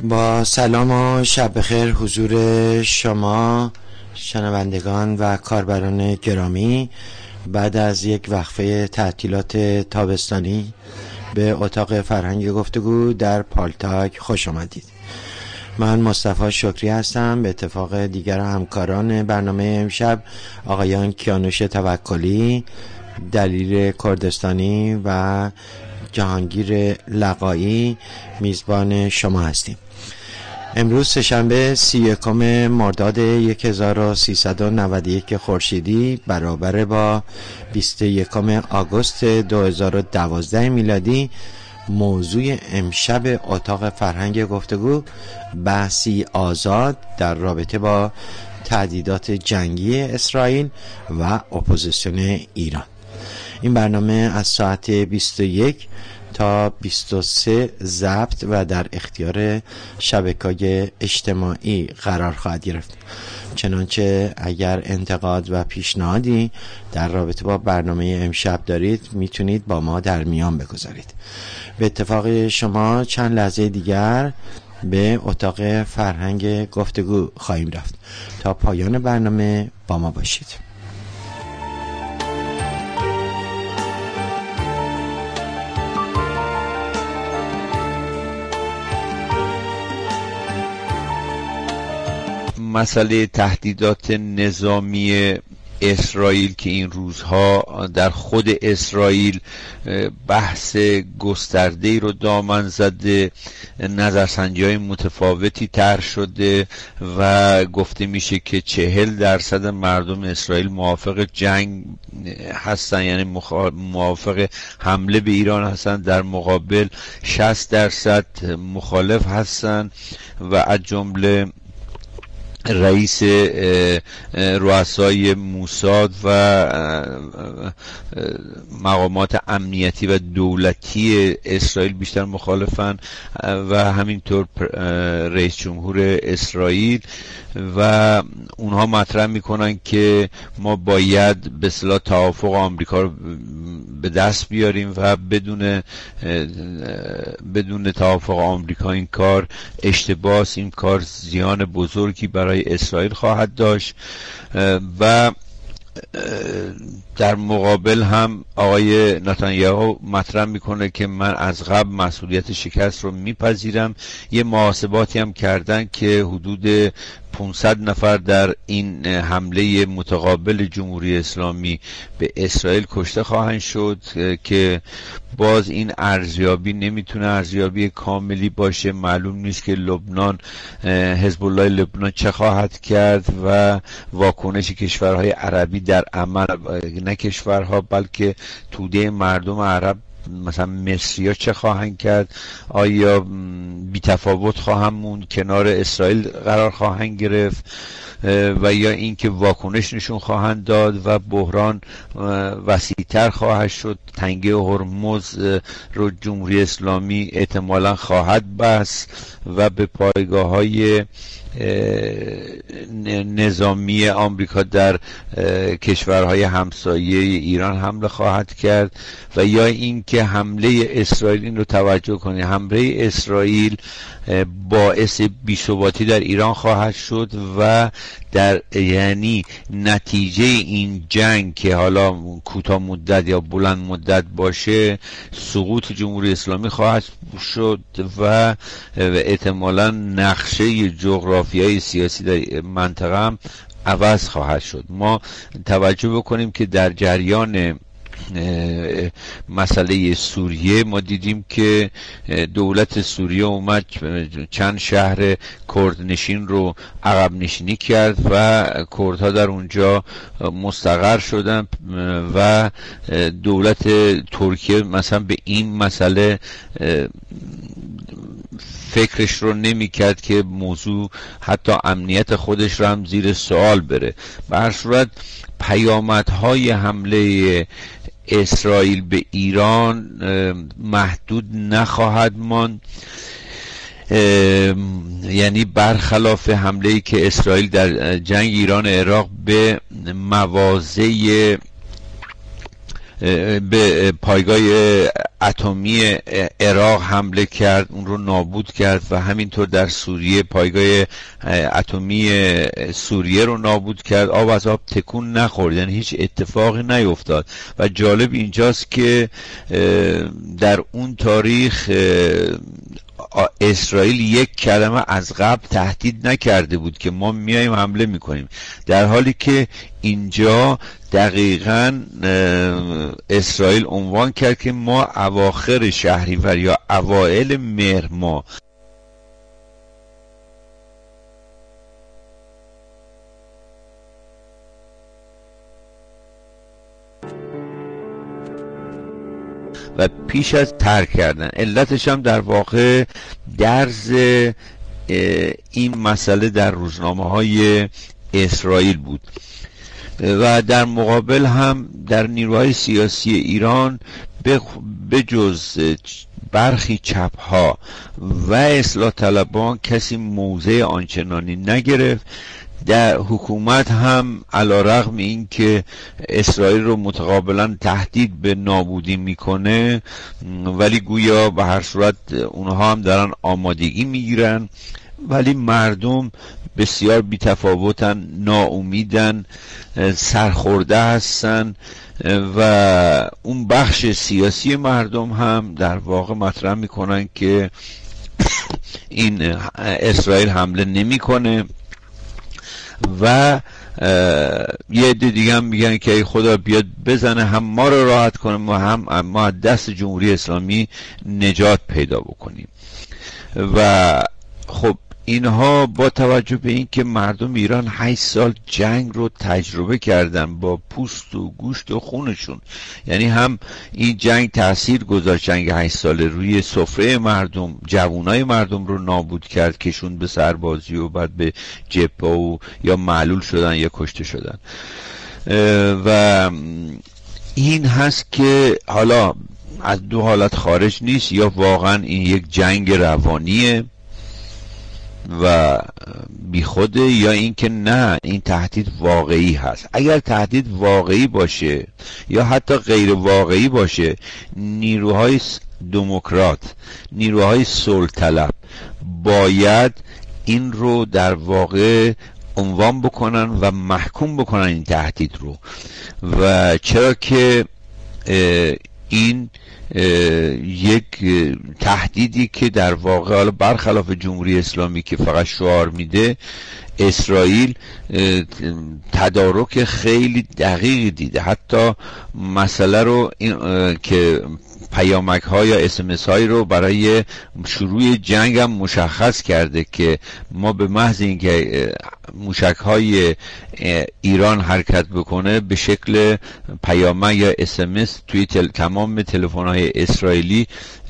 با سلام و شب بخیر حضور شما شنوندگان و کاربران گرامی. بعد از یک وقفه تعطیلات تابستانی به اتاق فرهنگ گفتگو در پالتاک خوش آمدید. من مصطفی شکری هستم. به اتفاق دیگر همکاران برنامه امشب آقایان کیانوش توکلی، دلیل کردستانی و جهانگیر لقایی میزبان شما هستیم. امروز سه‌شنبه 31 مرداد 1391 خورشیدی برابر با 21 آگوست 2012 میلادی. موضوع امشب اتاق فرهنگ گفتگو بحثی آزاد در رابطه با تهدیدات جنگی اسرائیل و اپوزیسیون ایران. این برنامه از ساعت 21 تا 23 ضبط و در اختیار شبکه‌های اجتماعی قرار خواهد گرفت. چنانچه اگر انتقاد و پیشنهادی در رابطه با برنامه امشب دارید میتونید با ما در میان بگذارید. به اتفاق شما چند لحظه دیگر به اتاق فرهنگ گفتگو خواهیم رفت. تا پایان برنامه با ما باشید. مسئله تهدیدات نظامی اسرائیل که این روزها در خود اسرائیل بحث گسترده‌ای رو دامن زده، نظرسنجی‌های متفاوتی طرح شده و گفته میشه که 40% مردم اسرائیل موافق جنگ هستن، یعنی موافق حمله به ایران هستن، در مقابل 60% مخالف هستن و از جمله رئیس رؤسای موساد و مقامات امنیتی و دولتی اسرائیل بیشتر مخالفن و همینطور رئیس جمهور اسرائیل و اونها مطرح میکنن که ما باید به اصطلاح توافق آمریکا رو به دست بیاریم و بدون توافق آمریکا این کار اشتباهه، این کار زیان بزرگی برای اسرائیل خواهد داشت. و در مقابل هم آقای نتانیاهو مطرح میکنه که من از قبل مسئولیت شکست رو میپذیرم. یه محاسباتی هم کردن که حدود 500 نفر در این حمله متقابل جمهوری اسلامی به اسرائیل کشته خواهند شد که باز این ارزیابی نمیتونه ارزیابی کاملی باشه. معلوم نیست که لبنان، حزب الله لبنان چه خواهد کرد و واکنش کشورهای عربی در عمل، نه کشورها بلکه توده مردم عرب مثلا مصری‌ها چه خواهند کرد. آیا بی‌تفاوت خواهند موند، کنار اسرائیل قرار خواهند گرفت و یا اینکه واکنش نشون خواهند داد و بحران وسیع‌تر خواهد شد. تنگه هرمز رو جمهوری اسلامی احتمالاً خواهد بست و به پایگاه‌های نظامی آمریکا در کشورهای همسایه ایران حمله خواهد کرد و یا اینکه حمله اسرائیل، این رو توجه کنید، حمله اسرائیل باعث بی‌ثباتی در ایران خواهد شد و یعنی نتیجه این جنگ که حالا کوتاه مدت یا بلند مدت باشه، سقوط جمهوری اسلامی خواهد شد و احتمالاً نقشه جغرافیایی سیاسی در منطقه هم عوض خواهد شد. ما توجه بکنیم که در جریان مسئله سوریه ما دیدیم که دولت سوریه اومد چند شهر کردنشین رو عقب نشینی کرد و کردها در اونجا مستقر شدن و دولت ترکیه مثلا به این مسئله فکرش رو نمی کرد که موضوع حتی امنیت خودش رو هم زیر سوال بره. به هر صورت پیامدهای حمله اسرائیل به ایران محدود نخواهد ماند. یعنی برخلاف حمله‌ای که اسرائیل در جنگ ایران عراق به مواضع به پایگاه اتمی عراق حمله کرد، اون رو نابود کرد و همینطور در سوریه پایگاه اتمی سوریه رو نابود کرد. آب از آب تکون نخورد، یعنی هیچ اتفاقی نیفتاد. و جالب اینجاست که در اون تاریخ اسرائیل یک کلمه از قبل تهدید نکرده بود که ما میایم حمله میکنیم، در حالی که اینجا دقیقاً اسرائیل عنوان کرد که ما اواخر شهریور یا اوائل مهر ماه و پیش از ترک کردن. علتش هم در واقع درز این مسئله در روزنامه‌های اسرائیل بود. و در مقابل هم در نیروهای سیاسی ایران به جز برخی چپ‌ها و اصلاح طلبان کسی موضع آنچنانی نگرفت. در حکومت هم علیرغم این که اسرائیل رو متقابلا تهدید به نابودی میکنه، ولی گویا به هر صورت اونها هم دارن آمادگی میگیرن، ولی مردم بسیار بی‌تفاوتن، ناامیدن، سرخورده هستن و اون بخش سیاسی مردم هم در واقع مطرح میکنن که این اسرائیل حمله نمیکنه و یه عده دیگه هم میگن که ای خدا بیاد بزنه، هم ما رو راحت کنه، ما از دست جمهوری اسلامی نجات پیدا بکنیم. و خب اینها با توجه به این که مردم ایران 8 سال جنگ رو تجربه کردن با پوست و گوشت و خونشون، یعنی هم این جنگ تأثیر گذاشت، جنگ 8 ساله روی سفره مردم، جوانای مردم رو نابود کرد، کشون به سربازی و بعد به جبهه و یا معلول شدن یا کشته شدن. و این هست که حالا از دو حالت خارج نیست، یا واقعا این یک جنگ روانیه و بیخوده، یا اینکه نه این تهدید واقعی هست. اگر تهدید واقعی باشه یا حتی غیر واقعی باشه، نیروهای دموکرات، نیروهای صلح طلب باید این رو در واقع عنوان بکنن و محکوم بکنن این تهدید رو. و چرا که این یک تهدیدی که در واقع حالا برخلاف جمهوری اسلامی که فقط شعار میده، اسرائیل تدارک خیلی دقیقی دیده. حتی مسئله رو که پیامک ها یا SMS هایی رو برای شروع جنگ هم مشخص کرده که ما به محض اینکه موشک های ایران حرکت بکنه به شکل پیامک یا SMS توی تمام تلفن های اسرائیلی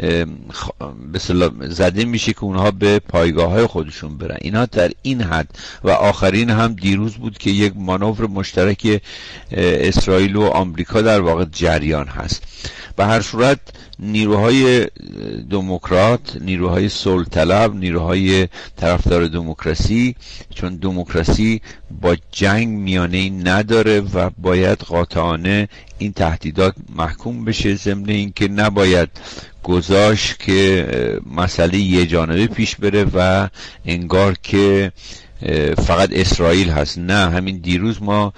زده میشه که اونها به پایگاه های خودشون برن. اینا در این حد. و آخرین هم دیروز بود که یک مانور مشترک اسرائیل و آمریکا در واقع جریان هست. به هر صورت نیروهای دموکرات، نیروهای صلح طلب، نیروهای طرفدار دموکراسی، چون دموکراسی با جنگ میانه‌ای نداره و باید قاطعانه این تهدیدات محکوم بشه، ضمن اینکه نباید گذاشت که مسئله یه جانبه پیش بره و انگار که فقط اسرائیل هست. نه، همین دیروز ما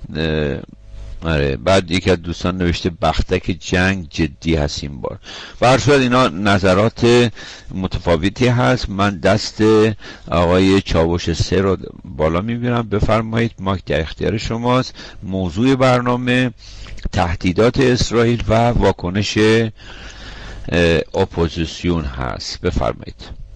بعد یکی از دوستان نوشته بختک جنگ جدی هست این بار. و هر صورت اینا نظرات متفاوتی هست. من دست آقای چاوش 3 رو بالا میبینم. بفرمایید، مایک در اختیار شماست. موضوع برنامه تهدیدات اسرائیل و واکنش اپوزیسیون هست. بفرمایید.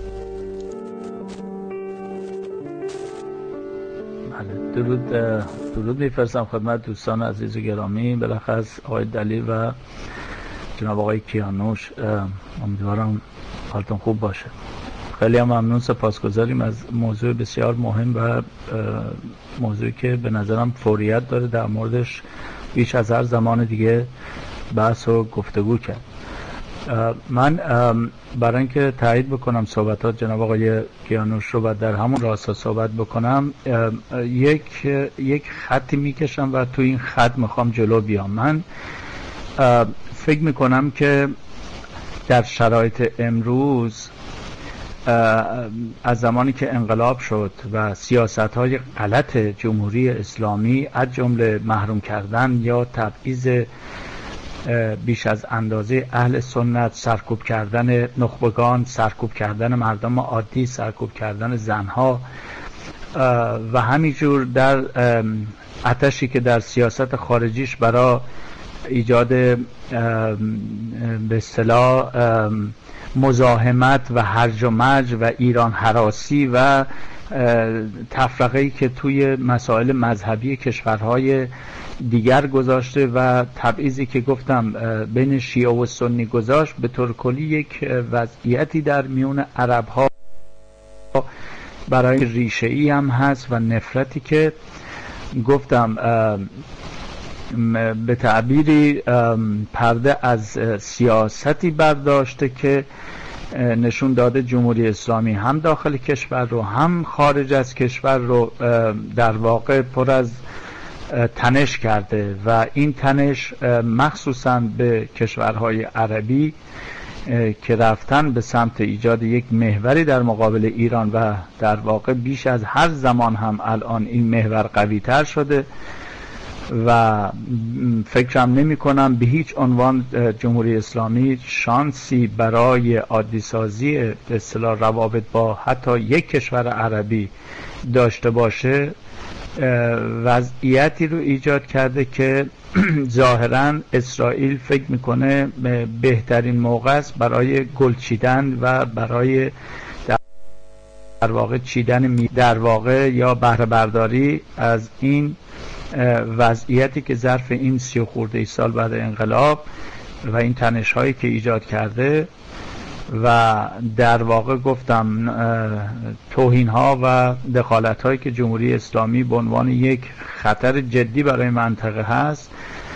درود میفرستم خدمت دوستان عزیز و گرامی، بالاخص آقای دلیل و جناب آقای کیانوش. امیدوارم حالتون خوب باشه. خیلی هم ممنون، سپاسگزاریم از موضوع بسیار مهم و موضوعی که به نظرم فوریت داره در موردش بیش از هر زمان دیگه بحث و گفتگو کرد. من برای اینکه تایید بکنم صحبتات جناب آقای کیانوش رو و در همون راستا صحبت بکنم، یک خطی میکشم و تو این خط میخوام جلو بیام. من فکر میکنم که در شرایط امروز از زمانی که انقلاب شد و سیاست‌های غلط جمهوری اسلامی از جمله محروم کردن یا تبعیض بیش از اندازه اهل سنت، سرکوب کردن نخبگان، سرکوب کردن مردم عادی، سرکوب کردن زنها و همینجور در آتشی که در سیاست خارجیش برای ایجاد به اصطلاح مزاحمت و هرج و مرج و ایران هراسی و تفرقه‌ای که توی مسائل مذهبی کشورهای دیگر گذاشته و تبعیضی که گفتم بین شیعه و سنی گذاشت، به طور کلی یک وضعیتی در میون عرب‌ها برای ریشه‌ای هم هست و نفرتی که گفتم به تعبیری پرده از سیاستی برداشته که نشون داده جمهوری اسلامی هم داخل کشور رو هم خارج از کشور رو در واقع پر از تنش کرده و این تنش مخصوصا به کشورهای عربی که رفتن به سمت ایجاد یک محوری در مقابل ایران و در واقع بیش از هر زمان هم الان این محور قوی تر شده و فکرم نمی کنم به هیچ عنوان جمهوری اسلامی شانسی برای عادی سازی به اصطلاح روابط با حتی یک کشور عربی داشته باشه. وضعیتی رو ایجاد کرده که ظاهراً اسرائیل فکر میکنه بهترین موقع است برای گل چیدن و برای در واقع چیدن در واقع یا بهره برداری از این وضعیتی که ظرف این 30 خورده سال بعد انقلاب و این تنش هایی که ایجاد کرده و در واقع گفتم توهین ها و دخالت هایی که جمهوری اسلامی به عنوان یک خطر جدی برای منطقه هست،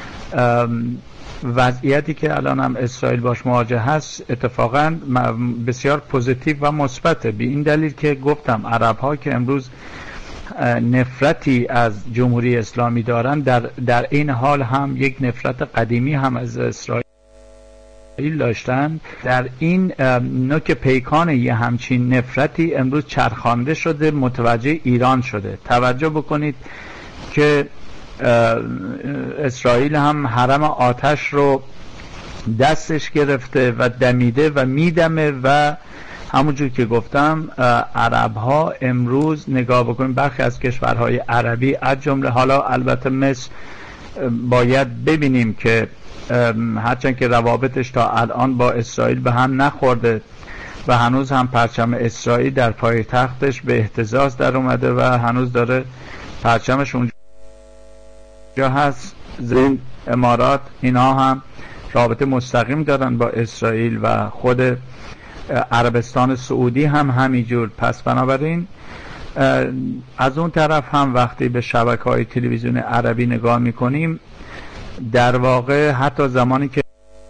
وضعیتی که الان هم اسرائیل باش مواجه هست اتفاقا بسیار پوزیتیو و مثبته، به این دلیل که گفتم عرب ها که امروز نفرتی از جمهوری اسلامی دارن در این حال هم یک نفرت قدیمی هم از اسرائیل داشتن. در این نوک پیکان یه همچین نفرتی امروز چرخانده شده، متوجه ایران شده. توجه بکنید که اسرائیل هم حرم آتش رو دستش گرفته و دمیده و میدمه و همونجور که گفتم عرب ها امروز نگاه بکنید برخی از کشورهای عربی از جمله حالا البته مصر باید ببینیم که هرچند که روابطش تا الان با اسرائیل به هم نخورده و هنوز هم پرچم اسرائیل در پایتختش به اهتزاز در اومده و هنوز داره پرچمش اونجا هست. زین امارات اینا هم رابطه مستقیم دارن با اسرائیل و خود عربستان سعودی هم همینجور. پس بنابراین از اون طرف هم وقتی به شبکه‌های تلویزیون عربی نگاه میکنیم در واقع حتی زمانی که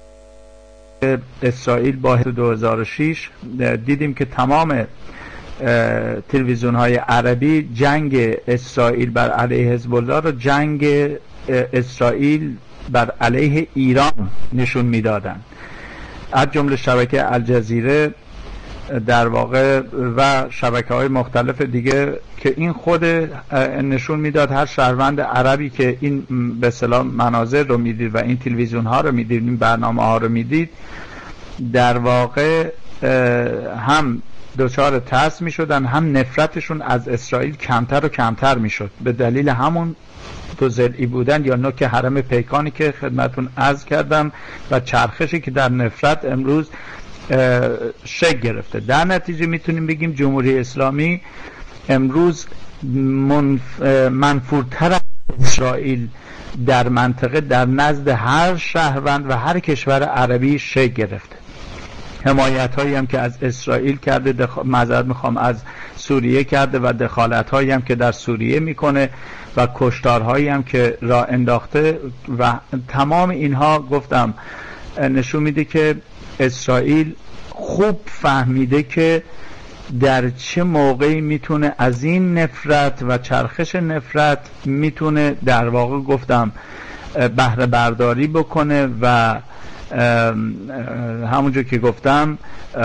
اسرائیل با 2006 دیدیم که تمام تلویزیون های عربی جنگ اسرائیل بر علیه حزب الله رو جنگ اسرائیل بر علیه ایران نشون میدادن، از جمله شبکه الجزیره در واقع و شبکه‌های مختلف دیگه که این خود نشون میداد هر شهروند عربی که این به اصطلاح مناظر رو میدید و این تلویزیون ها رو میدید، این برنامه ها رو میدید، در واقع هم دچار ترس میشدن هم نفرتشون از اسرائیل کمتر و کمتر میشد به دلیل همون دو ضلعی بودن یا نوک حرم پیکانی که خدمتون عرض کردم و چرخشی که در نفرت امروز شکل گرفته. در نتیجه میتونیم بگیم جمهوری اسلامی امروز منفورتر از اسرائیل در منطقه در نزد هر شهروند و هر کشور عربی شکل گرفته. حمایت هایی هم که از اسرائیل کرده، معذرت میخوام از سوریه کرده و دخالت هایی هم که در سوریه میکنه و کشتارهایی هم که راه انداخته و تمام اینها گفتم نشون میده که اسرائیل خوب فهمیده که در چه موقعی میتونه از این نفرت و چرخش نفرت میتونه در واقع گفتم بهره برداری بکنه و همونجور که گفتم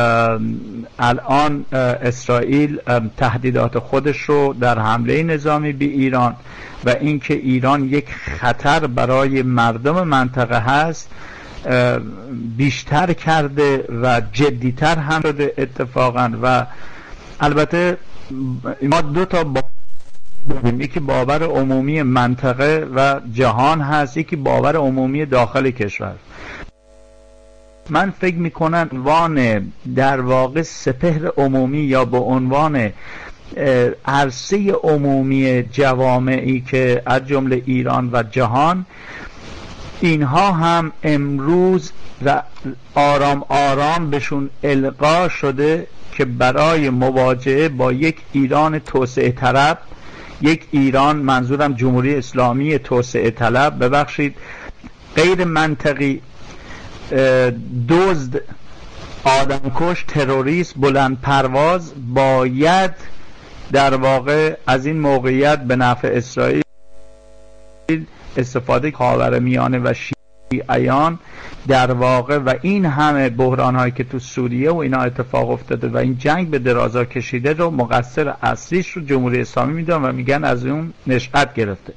الان اسرائیل تهدیدات خودش رو در حمله نظامی به ایران و اینکه ایران یک خطر برای مردم منطقه هست بیشتر کرده و جدیتر هم شده اتفاقا. و البته ما دو تا داریم، یکی باور عمومی منطقه و جهان هست، یکی باور عمومی داخل کشور. من فکر میکنم عنوان در واقع سپهر عمومی یا به عنوان عرصه عمومی جوامعی که از جمله ایران و جهان، اینها هم امروز آرام آرام بهشون القا شده که برای مواجهه با یک ایران توسعه طلب، یک ایران، منظورم جمهوری اسلامی توسعه طلب، ببخشید، غیر منطقی، دزد، آدمکش، تروریست، بلند پرواز، باید در واقع از این موقعیت به نفع اسرائیل استفاده خاورمیانه و شیعیان در واقع و این همه بحران هایی که تو سوریه و اینا اتفاق افتاده و این جنگ به درازا کشیده رو مقصر اصلیش رو جمهوری اسلامی میدونن و میگن از اون نشأت گرفته.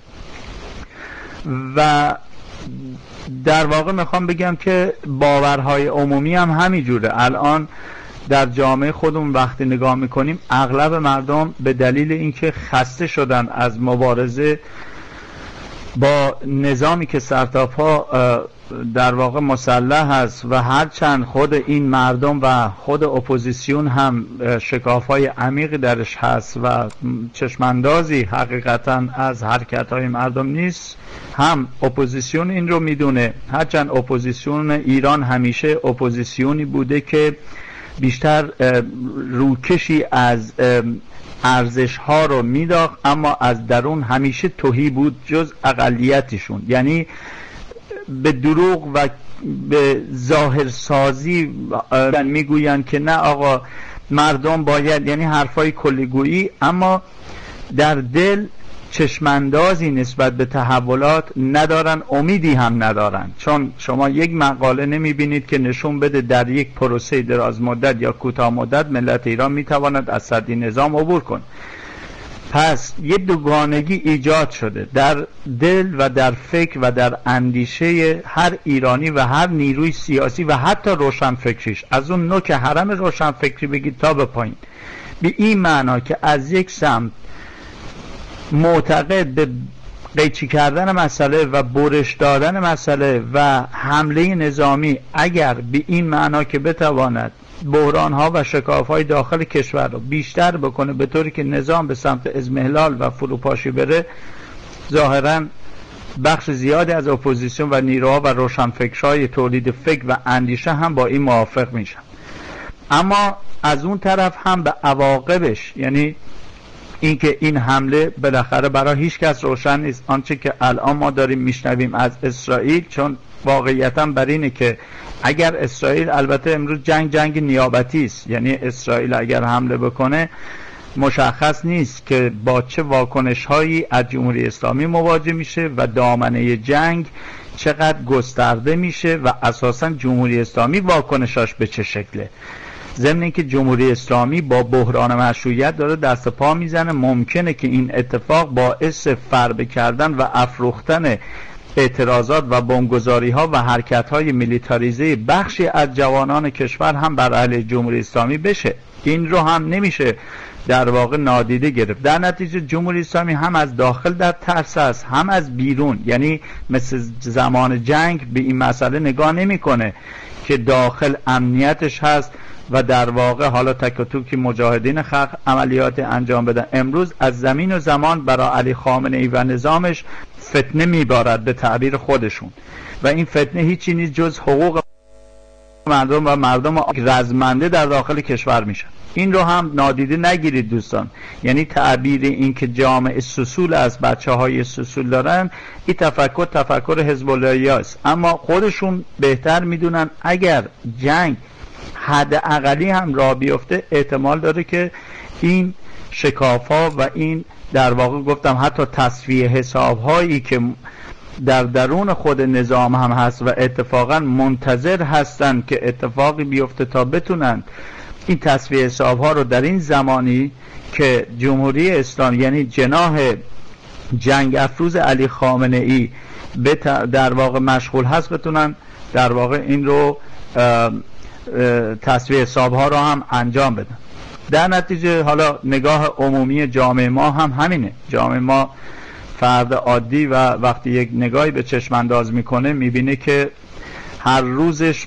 و در واقع میخوام بگم که باورهای عمومی هم همینجوره. الان در جامعه خودمون وقتی نگاه میکنیم اغلب مردم به دلیل اینکه خسته شدن از مبارزه با نظامی که سرتاپا در واقع مسلح هست و هرچند خود این مردم و خود اپوزیسیون هم شکاف‌های عمیقی درش هست و چشماندازی حقیقتا از حرکت‌های مردم نیست، هم اپوزیسیون این رو میدونه، هرچند اپوزیسیون ایران همیشه اپوزیسیونی بوده که بیشتر روکشی از ارزش ها رو میداخت، اما از درون همیشه تهی بود جز اقلیتشون. یعنی به دروغ و به ظاهرسازی میگوین که نه آقا مردم باید، یعنی حرفای کلیگویی، اما در دل چشماندازی نسبت به تحولات ندارن، امیدی هم ندارن. چون شما یک مقاله نمیبینید که نشون بده در یک پروسه دراز مدت یا کوتاه مدت ملت ایران میتواند از صدی نظام عبور کن. پس یه دوگانگی ایجاد شده در دل و در فکر و در اندیشه هر ایرانی و هر نیروی سیاسی و حتی روشنفکریش، از اون نوک حرم روشنفکری بگید تا به پایین، به این معنا که از یک سمت معتقد به قیچی کردن مسئله و برش دادن مسئله و حمله نظامی، اگر به این معنا که بتواند بحران‌ها و شکاف‌های داخل کشور رو بیشتر بکنه به طوری که نظام به سمت اضمحلال و فروپاشی بره، ظاهراً بخش زیادی از اپوزیسیون و نیروها و روشنفکرهای تولید فکر و اندیشه هم با این موافق میشن. اما از اون طرف هم به عواقبش، یعنی اینکه این حمله بالاخره برای هیچ کس روشن نیست، آنچه که الان ما داریم میشنویم از اسرائیل، چون واقعیتا بر اینه که اگر اسرائیل، البته امروز جنگ نیابتی است، یعنی اسرائیل اگر حمله بکنه مشخص نیست که با چه واکنش هایی از جمهوری اسلامی مواجه میشه و دامنه جنگ چقدر گسترده میشه و اساسا جمهوری اسلامی واکنشاش به چه شکله. ضمن اینکه جمهوری اسلامی با بحران مشروعیت داره دست پا میزنه، ممکنه که این اتفاق باعث فربه کردن و افروختن اعتراضات و بمبگذاری ها و حرکت های میلیتاریزه بخشی از جوانان کشور هم بر علیه جمهوری اسلامی بشه. این رو هم نمیشه در واقع نادیده گرفت. در نتیجه جمهوری اسلامی هم از داخل در ترس است، هم از بیرون. یعنی مثل زمان جنگ به این مسئله نگاه نمیکنه که داخل امنیتش هست و در واقع حالا تک و توکی مجاهدین خلق عملیات انجام بدن. امروز از زمین و زمان برای علی خامنه‌ای و نظامش فتنه میبارد به تعبیر خودشون، و این فتنه هیچی نیست جز حقوق مردم و مردم رزمنده در داخل کشور میشن. این رو هم نادیده نگیرید دوستان. یعنی تعبیر این که جامعه سوسول است، بچه های سوسول دارن، این تفکر حزب اللهی است. اما خودشون بهتر میدونن اگر جنگ حداقلی هم راه بیفته، احتمال داره که این شکاف‌ها و این در واقع گفتم حتی تصفیه حساب‌هایی که در درون خود نظام هم هست و اتفاقا منتظر هستند که اتفاقی بیفته تا بتونن این تصفیه حساب ها رو در این زمانی که جمهوری اسلامی یعنی جناح جنگ افروز علی خامنه ای در واقع مشغول هست بتونن در واقع این رو تصفیه حساب ها رو هم انجام بدن. در نتیجه حالا نگاه عمومی جامعه ما هم همینه. جامعه ما فرد عادی و وقتی یک نگاهی به چشم انداز میکنه میبینه که هر روزش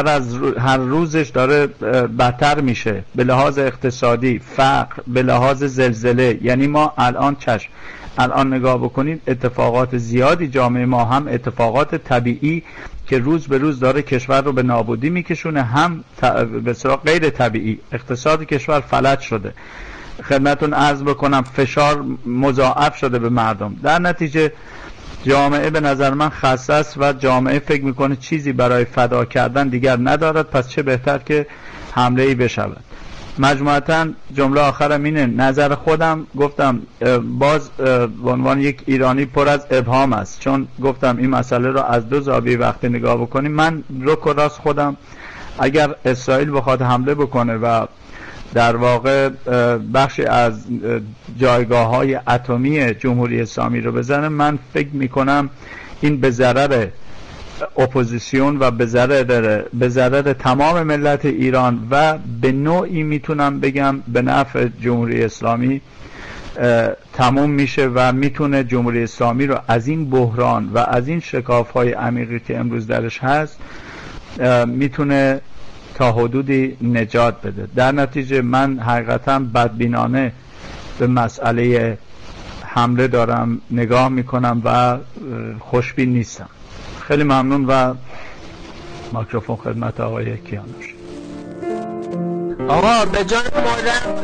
داره بدتر میشه به لحاظ اقتصادی، فقر، به لحاظ زلزله. یعنی ما الان نگاه بکنید اتفاقات زیادی جامعه ما، هم اتفاقات طبیعی که روز به روز داره کشور رو به نابودی میکشونه، هم به صورت غیر طبیعی اقتصاد کشور فلج شده. خدمتون عرض بکنم فشار مضاعف شده به مردم. در نتیجه جامعه به نظر من خسته است و جامعه فکر میکنه چیزی برای فدا کردن دیگر ندارد، پس چه بهتر که حمله‌ای بشود. مجموعاً جمله آخرم اینه، نظر خودم گفتم باز به عنوان یک ایرانی پر از ابهام است، چون گفتم این مسئله رو از دو زاویه وقتی نگاه بکنیم، من رک و راست خودم اگر اسرائیل بخواد حمله بکنه و در واقع بخشی از جایگاه‌های اتمی جمهوری اسلامی رو بزنه، من فکر میکنم این به ضرر اپوزیسیون و به ضرر تمام ملت ایران و به نوعی میتونم بگم به نفع جمهوری اسلامی تموم میشه و میتونه جمهوری اسلامی رو از این بحران و از این شکاف‌های عمیقی که امروز درش هست میتونه تا حدودی نجات بده. در نتیجه من حقیقتا بدبینانه به مسئله حمله دارم نگاه میکنم و خوشبین نیستم. خیلی ممنون و میکروفون خدمت آقای کیانوش. آقا به جان مادر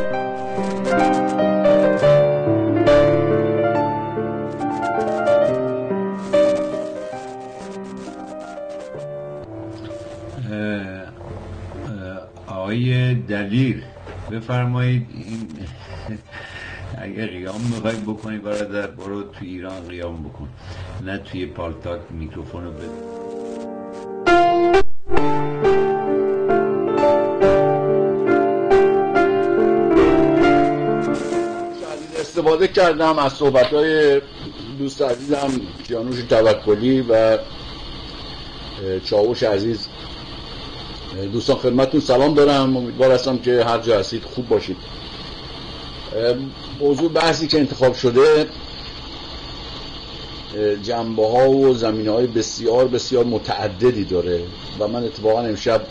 آقای دلیر بفرمایید. این اگه قیام میخوای بکنی برادر برو تو ایران قیام بکن، نه توی پالتاک میکروفون رو بده. استفاده کردم از صحبت‌های دوست عزیزم کیانوش توکلی و چاوش عزیز. دوستان خدمتتون سلام دارم، امیدوار هستم که هر جا هستید خوب باشید. موضوع بحثی که انتخاب شده جنبه ها و زمینه های بسیار بسیار متعددی داره و من اتفاقا امشب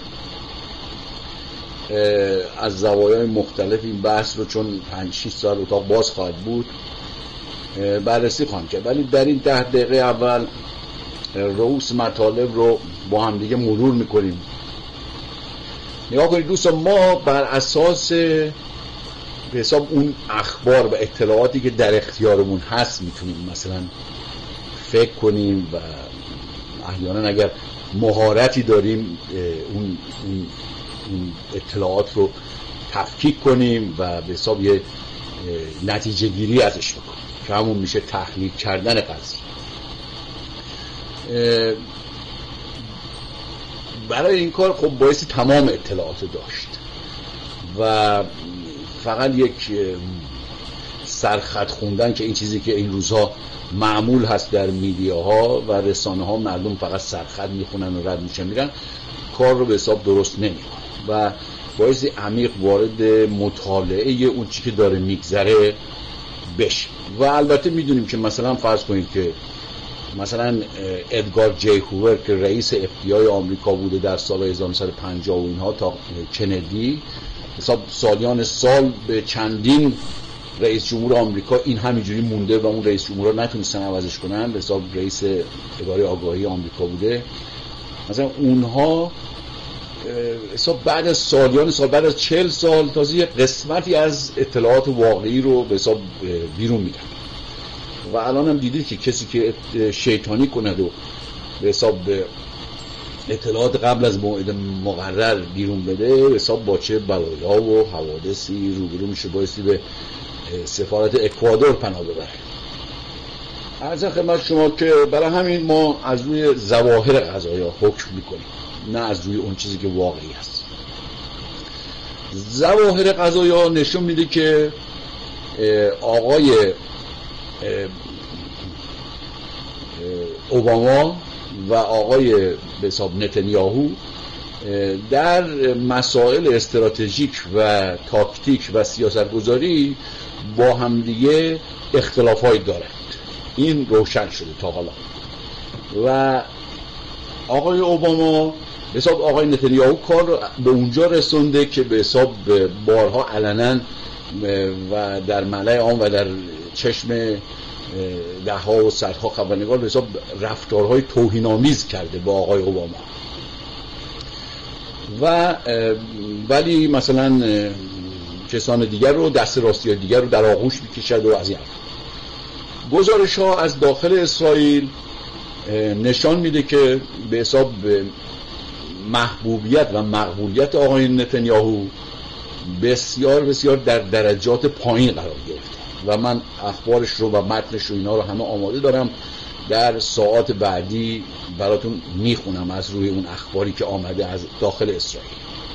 از زوایای مختلف این بحث رو، چون 5-6 ساعت اتاق باز خواهد بود، بررسی خواهم کرد. ولی در این 10 دقیقه اول رؤوس مطالب رو با هم دیگه مرور میکنیم. نگاه کنید دوستان، ما بر اساس به حساب اون اخبار و اطلاعاتی که در اختیارمون هست میتونیم مثلا فکر کنیم و احیانا اگر مهارتی داریم اون اطلاعات رو تفکیک کنیم و به حساب یه نتیجه گیری ازش بکنیم که همون میشه تحلیل کردن قضیه. برای این کار خب بایستی تمام اطلاعات داشت و فقط یک سرخط خوندن که این چیزی که این روزها معمول هست در میدیاها و رسانه ها، مردم فقط سرخط میخونن و رد میشن میرن، کار رو به حساب درست نمیکنه و بایستی عمیق وارد مطالعه اون چی که داره میگذره بشه. و البته میدونیم که مثلا فرض کنید که مثلا ادگار جی هوور که رئیس FBI آمریکا بوده در سال 1950 و اینها تا کندی، حساب سالیان سال به چندین رئیس جمهور آمریکا این همینجوری مونده و اون رئیس جمهورها نتونستن عوضش کنن، به حساب رئیس اداره آگاهی آمریکا بوده. مثلا اونها حساب بعد از سالیان سال، بعد از 40 سال تازه یک قسمتی از اطلاعات واقعی رو به حساب بیرون میدن. و الان هم دیدید که کسی که شیطانی کند و به حساب اطلاعات قبل از موعد مقرر بیرون بده، به حساب با چه بلایا و حوادثی روبرو میشه، بایستی به سفارت اکوادور پناه ببره. عرض خدمت شما که برای همین ما از روی ظواهر قضایا حکم میکنیم، نه از روی اون چیزی که واقعی است. ظواهر قضایا نشون میده که آقای اوباما و آقای به حساب نتانیاهو در مسائل استراتژیک و تاکتیک و سیاستگذاری با همدیگه اختلافات دارند. این روشن شده تا حالا. و آقای اوباما به حساب آقای نتانیاهو کار رو به اونجا رسونده که به حساب بارها علنا و در ملأ عام و در چشم ده‌ها و صدها خبرنگار به حساب رفتارهای توهین‌آمیز کرده با آقای اوباما. و ولی مثلا کسان دیگر رو، دست راستی دیگر رو در آغوش میکشد و از این گزارش ها از داخل اسرائیل نشان میده که به حساب محبوبیت و مقبولیت آقای نتانیاهو بسیار بسیار در درجات پایین قرار گرفته و من اخبارش رو و متنش رو اینا رو همه آماده دارم، در ساعات بعدی براتون میخونم از روی اون اخباری که آمده از داخل اسرائیل.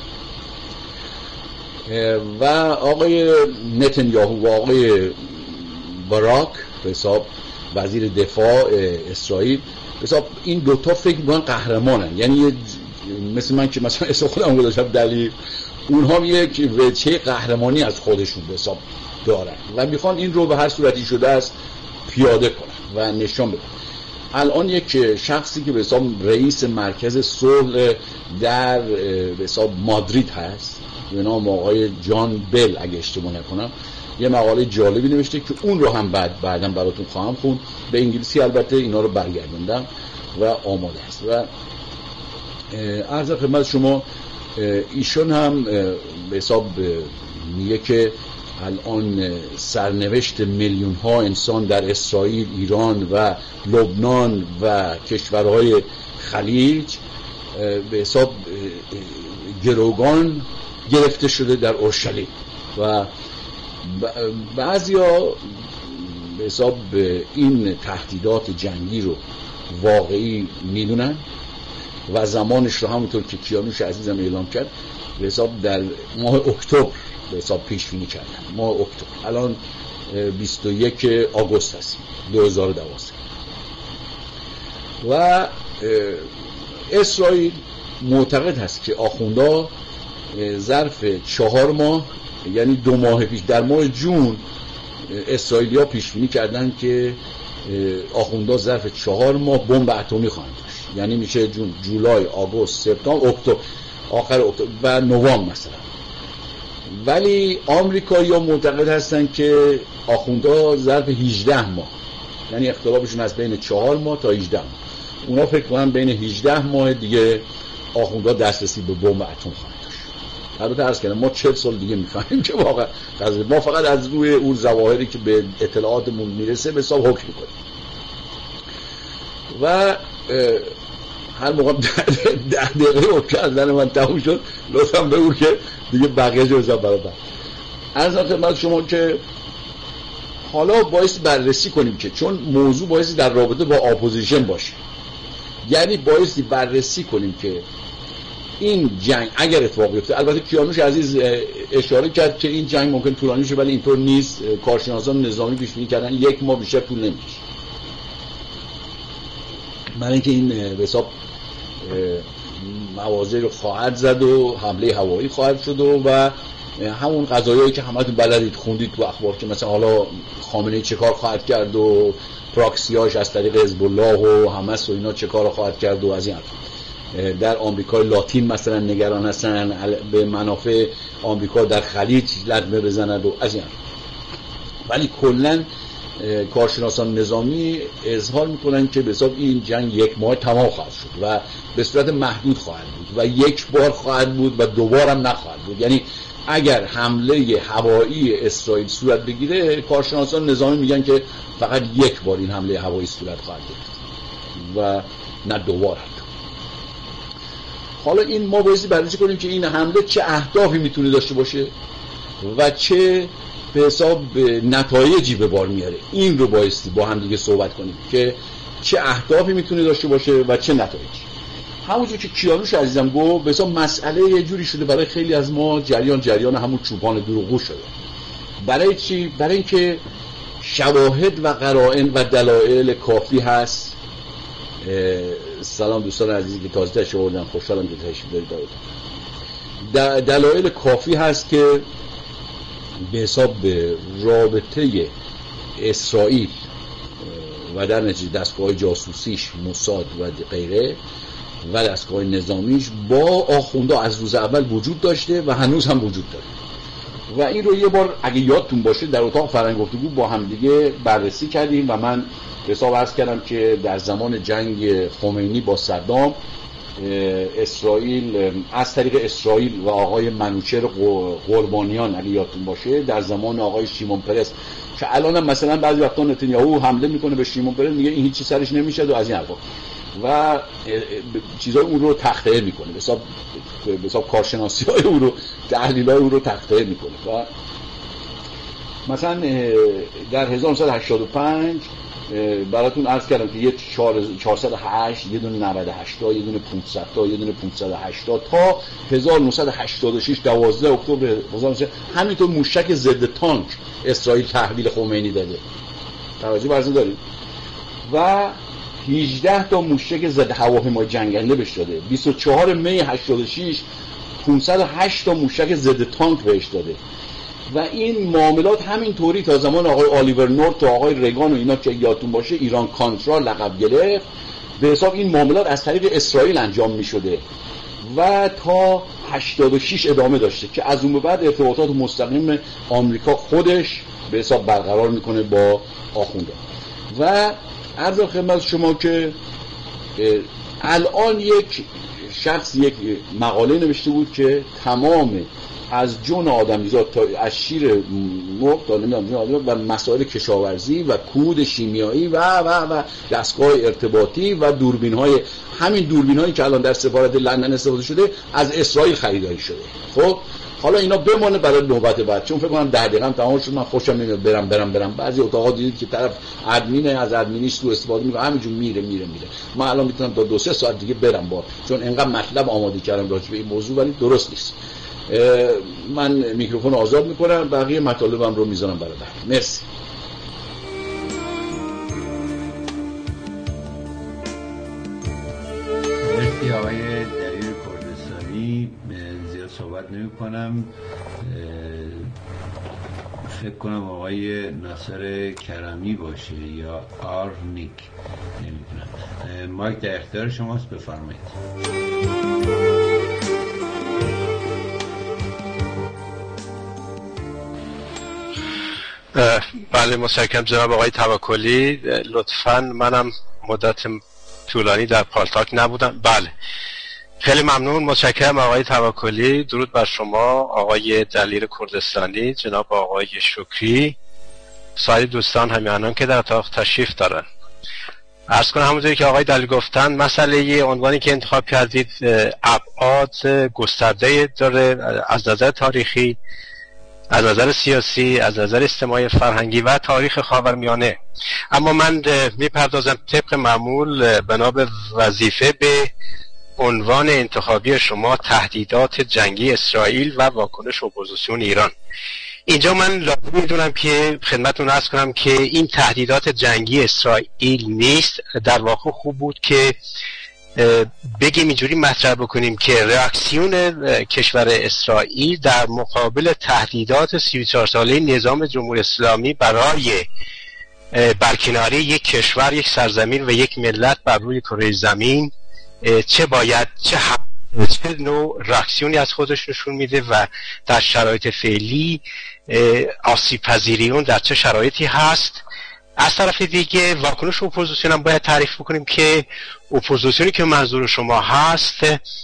و آقای نتانیاهو و آقای باراک به حساب وزیر دفاع اسرائیل به حساب این دوتا فکر میکنن قهرمانن، یعنی مثل من که مثلا اسم خودم گذاشتم دلیل، اونها یک وجه قهرمانی از خودشون به حساب دارن و میخوان این رو به هر صورتی شده است پیاده کنن و نشان بدن. الان یک شخصی که به حساب رئیس مرکز صلح در به حساب مادرید هست به نام آقای جان بل اگه اشتباه نکنم، یه مقاله جالبی نوشته که اون رو هم بعداً براتون خواهم خوند، به انگلیسی البته اینا رو برگردوندم و آماده است. و عرض خدمت شما ایشون هم به حساب میگه که الان سرنوشت میلیون ها انسان در اسرائیل، ایران و لبنان و کشورهای خلیج به حساب گروگان گرفته شده در اورشلیم و بعضیا به حساب این تهدیدات جنگی رو واقعی میدونن و زمانش رو همونطور که کیانوش عزیزم اعلام کرد به حساب در ماه اکتبر به حساب پیش بینی کردن. ماه اکتبر الان 21 آگوست هستیم 2012 و اسرائیل معتقد هست که آخوندا ظرف 4 ماه یعنی 2 ماه پیش در ماه جون اسرائیلیا پیش بینی کردن که آخوندا ظرف 4 ماه بمب اتمی خواهند داشت، یعنی میشه جون، جولای، آگوست، سپتامبر، اکتبر، آخر اکتبر و نوامبر مثلا. ولی آمریکایی‌ها معتقد هستن که آخوندا ظرف 18 ماه، یعنی اختلافشون از بین 4 ماه تا 18 ماه، اونا فکر کنن بین 18 ماه دیگه آخوندا دسترسی به بمب اتم خواهند داشت. البته عرض کردم ما 40 سال دیگه میفهمیم که واقعا ما فقط از روی اون ظواهری که به اطلاعاتمون میرسه به حساب حکم میکنیم. و هر موقع 10 دقیقه حکم از من تموم شد، لطفا بگو که دیگه بقیه جو حساب برابر. عرض خدمت شما که حالا باید بررسی کنیم که چون موضوع باید در رابطه با اپوزیشن باشه، یعنی باید بررسی کنیم که این جنگ اگر اتفاق بیفته، البته کیانوش عزیز اشاره کرد که این جنگ ممکن طولانی شه ولی اینطور نیست. کارشناسان نظامی پیش بینی کردن 1 ماه بیشتر طول نمیکشه، برای اینکه این به حساب مواضع رو خواهد زد و حمله هوایی خواهد شد و همون قضایایی که همتون بلدید خوندید تو اخبار که مثلا حالا خامنه‌ای چه کار خواهد کرد و پراکسیاش از طریق حزب الله و حماس و اینا چه کار خواهد کرد و از این در آمریکای لاتین مثلا نگران هستن به منافع آمریکا در خلیج لطمه بزند و از این. ولی کلا کارشناسان نظامی اظهار میکنن که به حساب این جنگ 1 ماه تمام خواهد شد و به صورت محدود خواهد بود و 1 بار خواهد بود و 2 بار هم نخواهد بود. یعنی اگر حمله هوایی اسرائیل صورت بگیره، کارشناسان نظامی میگن که فقط 1 بار این حمله هوایی صورت خواهد گرفت و نه 2 بار. حالا این ما بایستی بررسی کنیم که این حمله چه اهدافی میتونه داشته باشه و چه به حساب نتایجی به بار میاره. این رو بایستی با هم دیگه صحبت کنیم که چه اهدافی میتونه داشته باشه و چه نتایجی. همونجور که کیانوش عزیزم گفت، به حساب مسئله یه جوری شده برای خیلی از ما جریان همون چوپان دروغگو شده. برای چی؟ برای اینکه شواهد و قرائن و دلایل کافی هست. سلام دوستان عزیزی که تازه تشریف آوردن، خوشحالم که تشریف دارید. دلایل کافی هست که به حساب رابطه اسرائیل و در نتیجه دستگاه جاسوسیش موساد و غیره و دستگاه نظامیش با آخونده از روز اول وجود داشته و هنوز هم وجود داره. و این رو یه بار اگه یادتون باشه در اتاق فرهنگ گفتگو با هم دیگه بررسی کردیم و من به حساب عرض کردم که در زمان جنگ خمینی با صدام، اسرائیل از طریق اسرائیل و آقای منوچهر قربانیان اگه یادتون باشه، در زمان آقای شیمون پرس که الان هم مثلا بعضی وقتا نتانیاهو حمله میکنه به شیمون پرس، میگه این هیچی سرش نمیشه و از این حرفا و چیزای اون رو تخطئه میکنه، به حساب کارشناسی‌های اون رو، تحلیل‌های اون رو تخطئه میکنه. و مثلا در 1985 براتون عرض کردم که یه 408 یه دونه 98 تا یه دونه 500 تا یه دونه 580 تا 1986 12 اکتبر 1986 همینطور موشک ضد تانک اسرائیل تحویل خمینی داده. توجه برزن دارید؟ و 18 تا موشک ضد هواپیمای جنگنده بهش داده. 24 می 86 508 تا موشک ضد تانک بهش داده. و این معاملات همینطوری تا زمان آقای آلیور نورت و آقای رگان و اینا که یادتون باشه ایران کانترا لقب گرفت، به حساب این معاملات از طریق اسرائیل انجام می شده و تا 86 ادامه داشته که از اون به بعد ارتباطات مستقیم آمریکا خودش به حساب برقرار میکنه با آخونده. و عرض خدمت شما که الان یک شخص یک مقاله نوشته بود که تمام از جون آدمیزاد تا از شیر مرغ تا نمیدونم جون آدمیزاد و مسائل کشاورزی و کود شیمیایی و دستگاه ارتباطی و دوربین‌های، همین دوربین‌هایی که الان در سفارت لندن استفاده شده از اسرائیل خریداری شده. خب حالا اینا بمونه برای نوبت بعد، چون فکر کنم 10 دقیقه تمام شد. من خوشم نمیاد برم. بعضی اتاقا دیدید که طرف ادمین از ادمینیش سوء استفاده میکنه، همینجور میره. من الان میتونم تا 2-3 ساعت دیگه برم چون انقدر مطلب آماده کردم راجع به این موضوع، ولی درست نیست. من میکروفون آزاد میکنم، بقیه مطالبم رو میذارم برای بعد. مرسی. مرسی آقای دلیل کردستانی. زیاد صحبت نمی کنم. فکر کنم آقای ناصر کرمی باشه یا آرنیک، نمیدونم. مایک در اختیار شماست، بفرمایید. بله متشکرم جناب آقای توکلی. لطفاً منم مدت طولانی در پالتاک نبودم. بله خیلی ممنون، متشکرم آقای توکلی. درود بر شما آقای دلیل کردستانی، جناب آقای شکری، سایر دوستان همیهنان که در اتاق تشریف دارن. عرض کنم همونطوری که آقای دلیل گفتن، مسئله عنوانی که انتخاب کردید ابعاد گسترده داره، از نظر تاریخی، از نظر سیاسی، از نظر اجتماعی فرهنگی و تاریخ خاورمیانه. اما من میپردازم طبق معمول بنا به وظیفه به عنوان انتخابی شما، تهدیدات جنگی اسرائیل و واکنش اپوزیسیون ایران. اینجا من لازم میدونم که خدمتتون عرض کنم که این تهدیدات جنگی اسرائیل نیست. در واقع خوب بود که بگیم اینجوری مطرح بکنیم که reaksیون کشور اسرائیل در مقابل تهدیدات 34 ساله نظام جمهوری اسلامی برای برکناری یک کشور، یک سرزمین و یک ملت بر روی کره زمین چه نوع reaksیونی از خودش نشون میده و در شرایط فعلی آسیب پذیری اون در چه شرایطی هست. از طرف دیگه واکنش اپوزیسیون هم باید تعریف بکنیم که اپوزیسیونی که منظور شما هست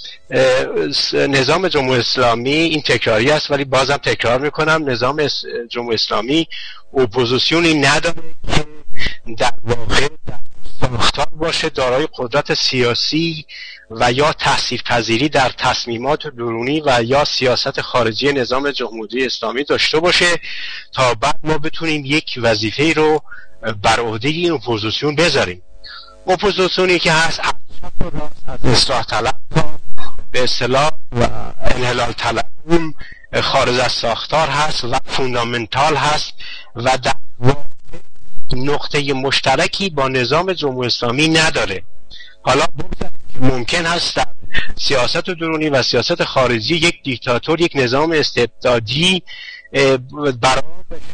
نظام جمهوری اسلامی، این تکراری است ولی بازم تکرار میکنم، نظام جمهوری اسلامی اپوزیسیونی نداره که در واقع ساختار باشه، دارای قدرت سیاسی و یا تحصیل پذیری در تصمیمات درونی و یا سیاست خارجی نظام جمهوری اسلامی داشته باشه تا بعد ما بتونیم یک وظیفه رو بر عهده این اپوزیسیون بذاریم. اپوزیسیونی که هست از اصلاح طلب به اصطلاح و انحلال طلب خارج از ساختار هست و فوندامنتال هست و در نقطه مشترکی با نظام جمهوری اسلامی نداره. حالا ممکن هست در سیاست درونی و سیاست خارجی یک دیکتاتور، یک نظام استبدادی برای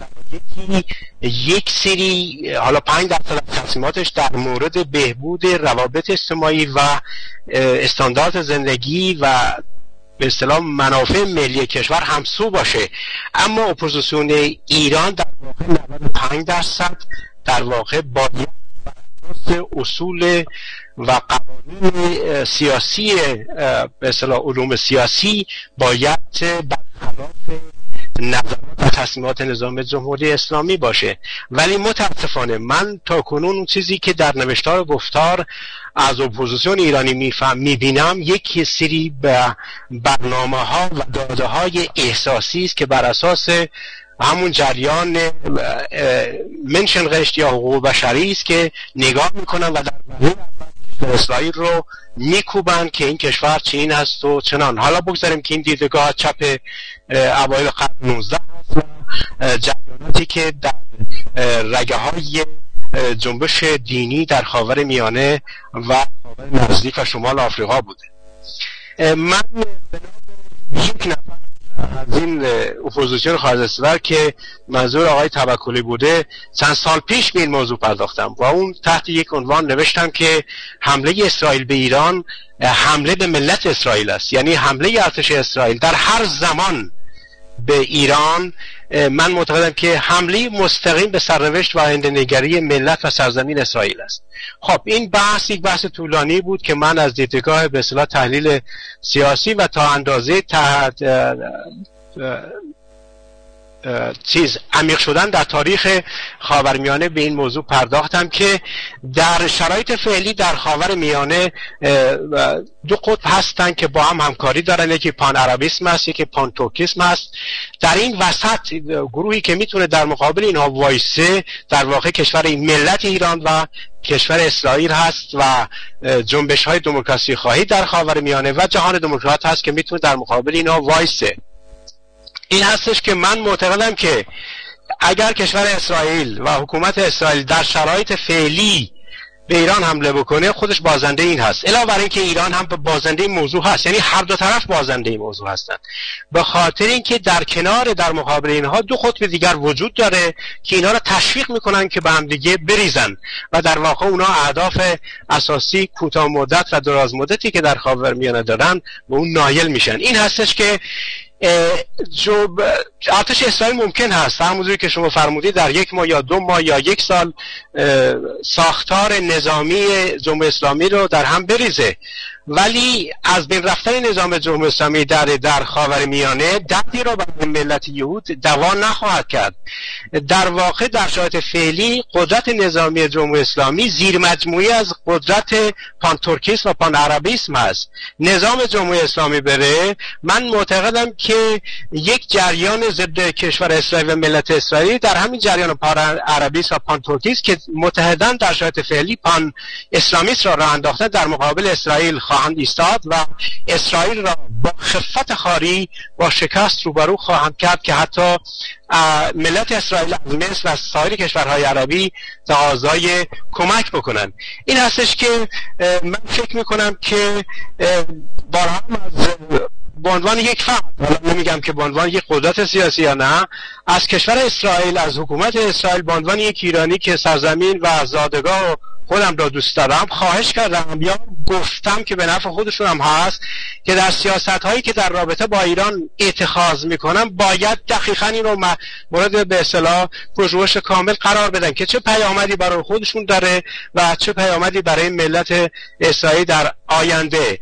یک سری حالا 5% تصمیماتش در مورد بهبود روابط اجتماعی و استاندارد زندگی و به اصطلاح منافع ملی کشور همسو باشه، اما اپوزیسیون ایران در واقع 95% در واقع باید اصول و قوانین سیاسی به اصطلاح علوم سیاسی باید برخلاف نظرات و تصمیمات نظام جمهوری اسلامی باشه. ولی متاسفانه من تا کنون اون چیزی که در نوشتار و گفتار از اپوزیسیون ایرانی میبینم یک سری برنامه ها و داده های احساسی است که بر اساس همون جریان منشن‌رشت یا حقوق بشری است که نگاه میکنن و در اسرائیل رو میکوبن که این کشور چین هست و چنان. حالا بگذاریم که این دیدگاه چپ اوایل قرن 19 هست و جریاناتی که در رگه های جنبش دینی در خاور میانه و خاور نزدیک و شمال آفریقا بوده. من یک نفر از این اپوزیسیون خارج از کشور که منظور آقای توکلی بوده چند سال پیش به این موضوع پرداختم و اون تحت یک عنوان نوشتم که حمله اسرائیل به ایران حمله به ملت اسرائیل است، یعنی حمله ارتش اسرائیل در هر زمان به ایران من معتقدم که حمله مستقیم به سرنوشت و آینده‌نگری ملت و سرزمین اسرائیل است. خب این بحث یک بحث طولانی بود که من از دیدگاه به اصطلاح تحلیل سیاسی و تا اندازه عمیق شدن در تاریخ خاورمیانه به این موضوع پرداختم که در شرایط فعلی در خاورمیانه دو قطب هستن که با هم همکاری دارن، یکی پان عربیسم است، یکی پان ترکیسم است. در این وسط گروهی که میتونه در مقابل اینها وایسه در واقع کشور این ملت ایران و کشور اسرائیل هست و جنبش های دموکراسی خواهی در خاورمیانه و جهان دموکرات هست که میتونه در مقابل اینها وایسه. این هستش که من معتقدم که اگر کشور اسرائیل و حکومت اسرائیل در شرایط فعلی به ایران حمله بکنه خودش بازنده این هست، علاوه بر اینکه ایران هم بازنده این موضوع هست، یعنی هر دو طرف بازنده این موضوع هستند، به خاطر اینکه در مقابل اینها دو قطب دیگر وجود داره که اینا رو تشویق میکنن که به هم دیگه بریزن و در واقع اونا اهداف اساسی کوتاه مدت و دراز مدتی که در خاورمیانه دارن به اون نایل میشن. این هستش که ارتش اسرائیل ممکن هست همونجوری که شما فرمودید در 1 ماه یا 2 ماه یا 1 سال ساختار نظامی جمهوری اسلامی رو در هم بریزه، ولی از بین رفتن نظام جمهوری اسلامی در خاورمیانه دردی را برای ملت یهود دوا نخواهد کرد. در واقع در شرایط فعلی قدرت نظامی جمهوری اسلامی زیر مجموعی از قدرت پان ترکیسم و پان عربیسم است. نظام جمهوری اسلامی بره، من معتقدم که یک جریان ضد کشور اسرائیل و ملت اسرائیل در همین جریان پان عربیسم و پان ترکیسم که متحداً در شرایط فعلی پان اسلامیست را راه انداختن در مقابل اسرائیل خواهند ایستاد و اسرائیل را با خفت خاری با شکست روبرو خواهند کرد که حتی ملت اسرائیل از مصر و سایر کشورهای عربی تقاضای کمک بکنن. این هستش که من فکر میکنم که بارها از به عنوان یک فرد، حالا نمیگم که به عنوان یک قدرت سیاسی یا نه، از کشور اسرائیل، از حکومت اسرائیل به عنوان یک ایرانی که سرزمین و زادگاه خودم را دوست دارم خواهش کردم یا گفتم که به نفع خودشون هم هست که در سیاست هایی که در رابطه با ایران اتخاذ میکنم باید دقیقاً این رو مورد به اصطلاح پژوهش کامل قرار بدن که چه پیامدی برای خودشون داره و چه پیامدی برای ملت اسرائیل در آینده.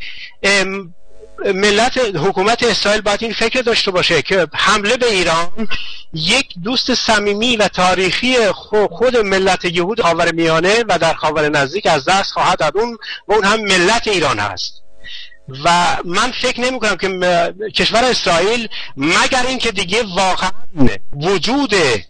حکومت اسرائیل باید این فکر داشته باشه که حمله به ایران یک دوست صمیمی و تاریخی خود ملت یهود خاورمیانه و در خاور نزدیک از دست خواهد داد، و اون هم ملت ایران هست. و من فکر نمی کنم که کشور اسرائیل مگر اینکه دیگه واقعا وجود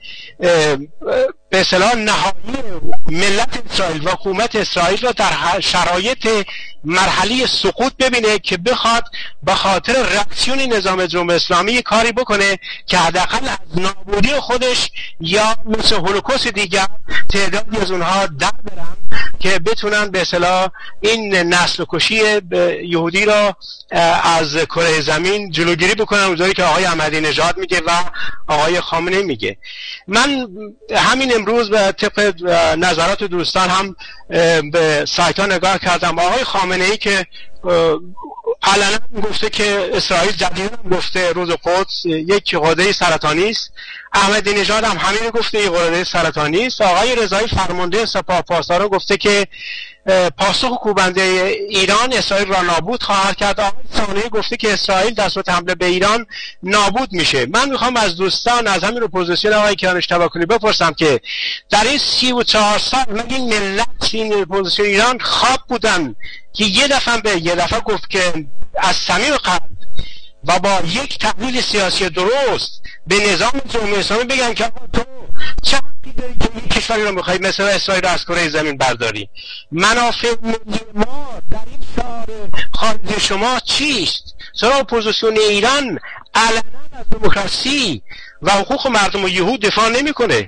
به اصطلاح نهایی ملت اسرائیل و حکومت اسرائیل را در شرایط مرحله سقوط ببینه که بخواد به خاطر رأسیون نظام جمهوری اسلامی کاری بکنه که حداقل از نابودی خودش یا مثل هولوکوست دیگر تعدادی از اونها در برن که بتونن به اصطلاح این نسل کشی یهودی را از کره زمین جلوگیری بکنن، اونجوری که آقای احمدی نژاد میگه و آقای خامنه‌ای میگه. من همین امروز به طبق نظرات دوستان هم به سایت ها نگاه کردم. آقای خامنه‌ای که علنا گفته که اسرائیل جدیداً گفته روز قدس یک غده سرطانی است، احمدی نژاد هم همین گفته یک غده سرطانی است. آقای رضایی فرمانده سپاه پاسداران گفته که پاسخ کوبنده ایران اسرائیل را نابود خواهد کرد. آقای ثانوی گفته که اسرائیل در صورت حمله به ایران نابود میشه. من میخوام از دوستان از همین اپوزیسیون آقای کیانوش توکلی بپرسم که در این 34 سال مگه این ملت این اپوزیسیون ایران خواب بودن که یه دفعه گفت که از صمیم قلب و با یک تحلیل سیاسی درست به نظام جمهوری اسلامی بگن که تو چه حقی داری که این کشوری رو میخوایی مثل اسرائیل رو از کره زمین برداری؟ منافع ملی ما در این شعار خارجی شما چیست؟ چرا اپوزیسیون ایران علنا از دموکراسی و حقوق مردم و یهود دفاع نمیکنه؟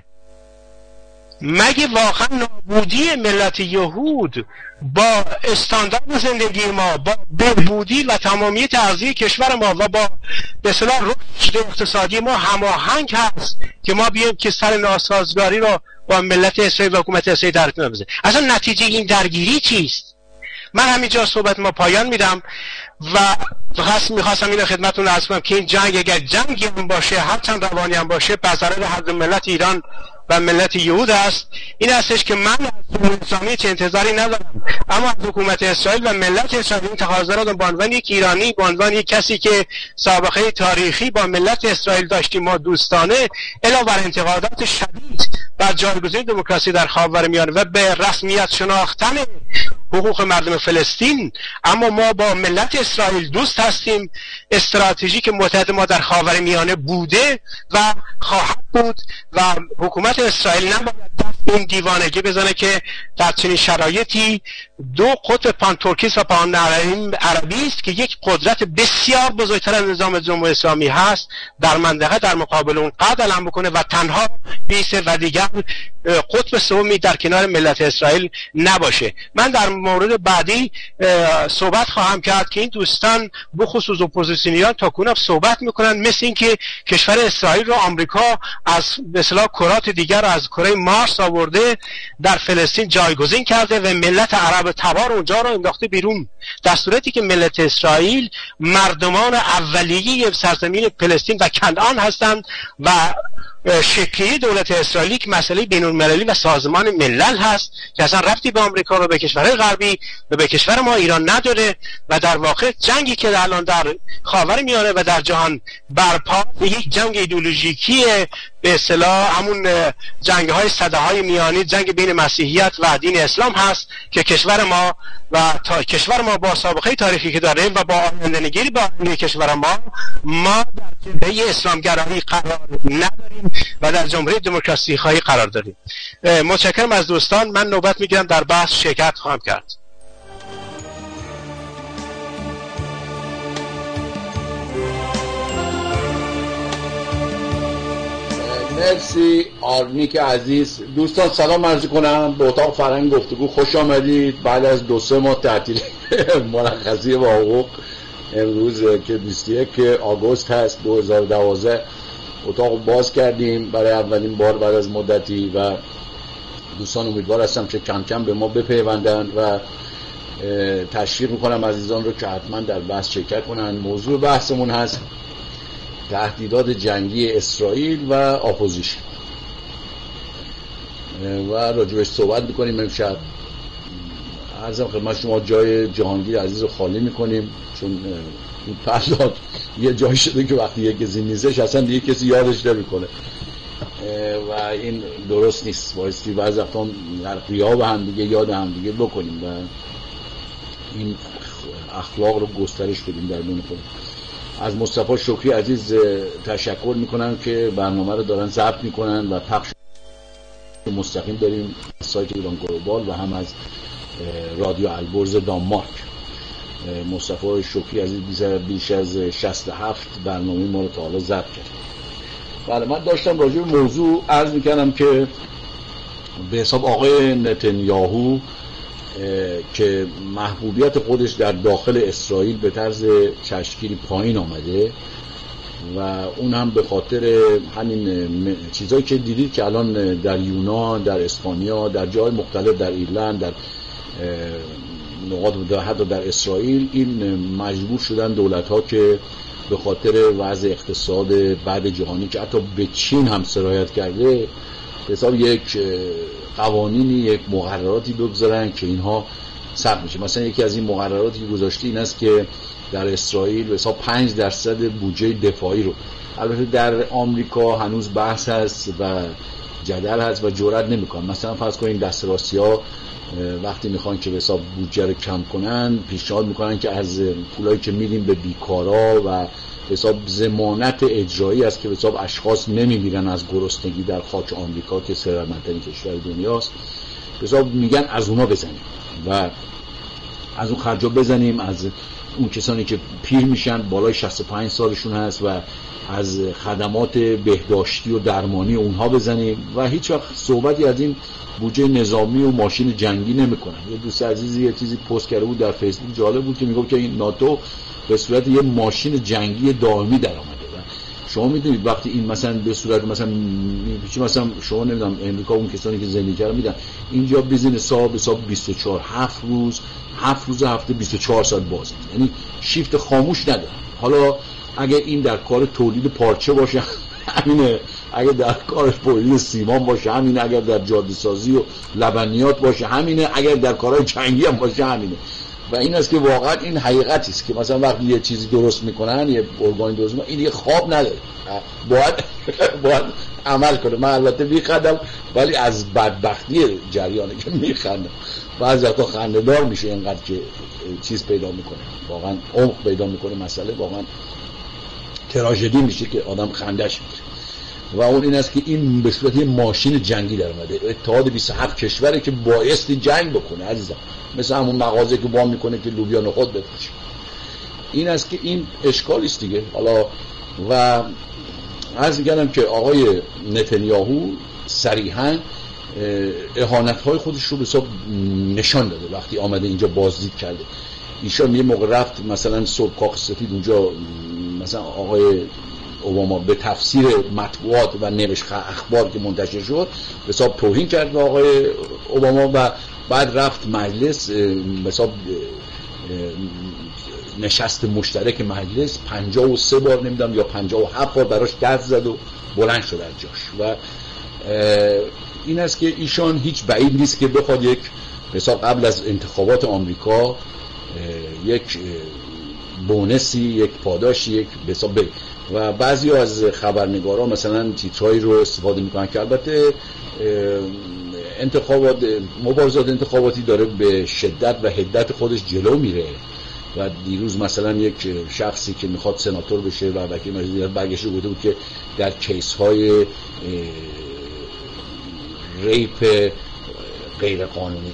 مگه واقعا نابودی ملت یهود با استاندارد زندگی ما، با بهبودی و تمامیت ارضی کشور ما و با به اصطلاح رشد اقتصادی ما هماهنگ هست که ما بیایم که سر ناسازگاری رو با ملت اسرائیل و حکومت اسرائیل در کنار بزنیم؟ اصلا نتیجه این درگیری چیست؟ من همینجا صحبت ما پایان میدم و میخواستم اینو خدمتتون عرض کنم که این جنگ اگر جنگی هم باشه، هرچند روانی هم باشه، به ضرر هر ملت ایران و ملت یهود است. این هستش که من از جمهوری اسلامی چه انتظاری ندارم، اما از حکومت اسرائیل و ملت اسرائیل این تقاضا را به عنوان یک ایرانی، به عنوان یک کسی که سابقه تاریخی با ملت اسرائیل داشتیم ما دوستانه، علاوه بر انتقادات شدید بر جایگزین دموکراسی در خاورمیانه و به رسمیت شناختن حقوق مردم فلسطین، اما ما با ملت اسرائیل دوست هستیم. استراتژیک متحد ما در خاورمیانه بوده و خواهد بود و حکومت اسرائیل نباید دست این دیوانگی بزنه که در چنین شرایطی دو قطب پانترکیست و پان عربی است که یک قدرت بسیار بزرگتر از نظام جمهوری اسلامی هست در منطقه در مقابل اون قد علم بکنه و تنها بیسته و دیگر قطب سومی در کنار ملت اسرائیل نباشه. من در مورد بعدی صحبت خواهم کرد که این دوستان بخصوص اپوزیسیونیان تاکنون صحبت میکنن مثل این که کشور اسرائیل رو آمریکا از به اصطلاح کرات دیگر از کره مارس آورده در فلسطین جایگزین کرده و ملت عرب تبار اونجا رو انداخته بیرون، در صورتی که ملت اسرائیل مردمان اولیه سرزمین فلسطین و کنعان هستند و شکلی دولت اسرائیلی که مسئله بین‌المللی و سازمان ملل هست که اصلا ربطی به آمریکا و به کشورهای غربی و به کشور ما ایران نداره و در واقع جنگی که الان در خاورمیانه و در جهان برپا یک جنگ ایدئولوژیکی به اصطلاح همون جنگ‌های سده‌های میانی، جنگ بین مسیحیت و دین اسلام هست که کشور ما با سابقه تاریخی که داره و با آینده‌نگری با کشور ما در جبهه اسلامگرایی قرار نداریم و در جمهوری دموکراسی خواهی قرار داریم. متشکرم از دوستان. من نوبت میگیرم در بحث شرکت خواهم کرد. مرسی آرنیک عزیز. دوستان سلام عرض کنم به اتاق فرهنگ گفتگو، خوش آمدید. بعد از 2-3 ماه تعطیل مرخصی با حقوق، امروز که 21 آگوست هست 2012 اتاق باز کردیم برای اولین بار بعد از مدتی و دوستان امیدوار هستم که کم کم به ما بپیوندن و تشویق میکنم عزیزان رو که حتما در بحث شرکت کنن. موضوع بحثمون هست تهدیدات جنگی اسرائیل و اپوزیشن و راجبش صحبت میکنیم امشب. عرضم خدمت شما جای جهانگیر عزیز رو خالی میکنیم چون این پرداد یه جایی شده که وقتی یک کسی نیستش اصلا دیگه کسی یادش نمیکنه و این درست نیست. بایستی بعضی وقتا در غیاب هم دیگه یاد هم دیگه بکنیم و این اخلاق رو گسترش بدیم در بین خود. از مصطفی شکری عزیز تشکر میکنم که برنامه رو دارن ضبط میکنن و پخش مستقیم داریم از سایت ایران گلوبال و هم از رادیو البرز دانمارک. مصطفی شکری عزیز بیش از 67 برنامه ما رو تا حالا ضبط کرد. بله، من داشتم راجع به موضوع عرض میکنم که به حساب آقای نتانیاهو که محبوبیت خودش در داخل اسرائیل به طرز چشمگیری پایین آمده و اون هم به خاطر همین چیزایی که دیدید که الان در یونان، در اسپانیا، در جای مختلف، در ایرلند، در نقاط حتی در اسرائیل، این مجبور شدن دولت‌ها که به خاطر وضع اقتصاد بعد جهانی که حتی به چین هم سرایت کرده حساب یک قوانینی، یک مقرراتی بگذارن که اینها ثبت میشه. مثلا یکی از این مقرراتی که گذاشته این است که در اسرائیل به حساب 5% بودجه دفاعی رو، البته در آمریکا هنوز بحث هست و جدل هست و جرئت نمیکنن. مثلا فرض کنید دسترسی‌ها وقتی میخوان که به حساب بودجه رو کم کنن پیشنهاد میکنن که از پولایی که میدیم به بیکارا و حساب ضمانت اجرایی است که حساب اشخاص نمیمیرن از گرسنگی در خاک آمریکا که ثروتمندترین کشور دنیاست، حساب میگن از اونا بزنیم و از اون خرجا بزنیم، از اون کسانی که پیر میشن بالای 65 سالشون هست و از خدمات بهداشتی و درمانی اونها بزنیم و هیچ وقت صحبتی از این بودجه نظامی و ماشین جنگی نمیکنن. یه دوست عزیزی یه چیزی پست کرده بود در فیسبوک، جالب بود که میگفت که این ناتو به صورت یه ماشین جنگی دائمی در آمده و شما میدونید وقتی این مثلا به صورت مثلا شما نمیدونم امریکا اون کسانی که زندگی کردن میدن اینجا بیزینس ها به حساب 24 7 روز هفته 24 ساعت باز، یعنی شیفت خاموش نداره. حالا اگه این در کار تولید پارچه باشه همینه، اگر در کار تولید سیمان باشه همینه، اگر در جاده سازی و لبنیات باشه همینه، اگر در کارهای جنگی هم باشه همینه. و این است که واقعا این حقیقتی است که مثلا وقتی یه چیزی درست میکنن، یه ارگان درست میکنن، این یه خواب نداره، باید عمل کنه. من البته میخندم ولی از بدبختی جریانه که میخندم، بعضی وقتا خنده‌دار میشه اینقدر که چیز پیدا میکنه، واقعا عمق پیدا میکنه مسئله، واقعا تراژدی میشه که آدم خندش میگیره. و اون این است که این به صورت یه ماشین جنگی در اومده. اتحاد 27 کشوره که بایستی جنگ بکنه عزیزم، مثل همون مغازه که وام میکنه که لوبیا نخود بفروشه. این است که این اشکالی است دیگه. حالا و عرض می‌کردم که آقای نتانیاهو صریحاً اهانت‌های خودش رو به حساب نشان داده وقتی آمده اینجا بازدید کرده. ایشان یه موقع رفت مثلا صبح کاخ سفید اونجا، مثلا آقای اوباما به تفسیر مطبوعات و نوشت اخبار که منتشر شد به حساب توهین کرد به آقای اوباما و بعد رفت مجلس به حساب نشست مشترک مجلس 53 بار نمیدونم یا 57 بار براش دست زد و بلند شد از جاش. و این است که ایشان هیچ بعید نیست که بخواد یک به حساب قبل از انتخابات آمریکا یک بونسی، یک پاداشی، یک به حساب و بعضی از خبرنگارا مثلا تیترایی رو استفاده میکنن که البته مبارزات انتخاباتی داره به شدت و حدت خودش جلو میره و دیروز مثلا یک شخصی که میخواد سناتور بشه و وکیل مجلس برگشته گفته بود که در کیس های ریپ غیر قانونی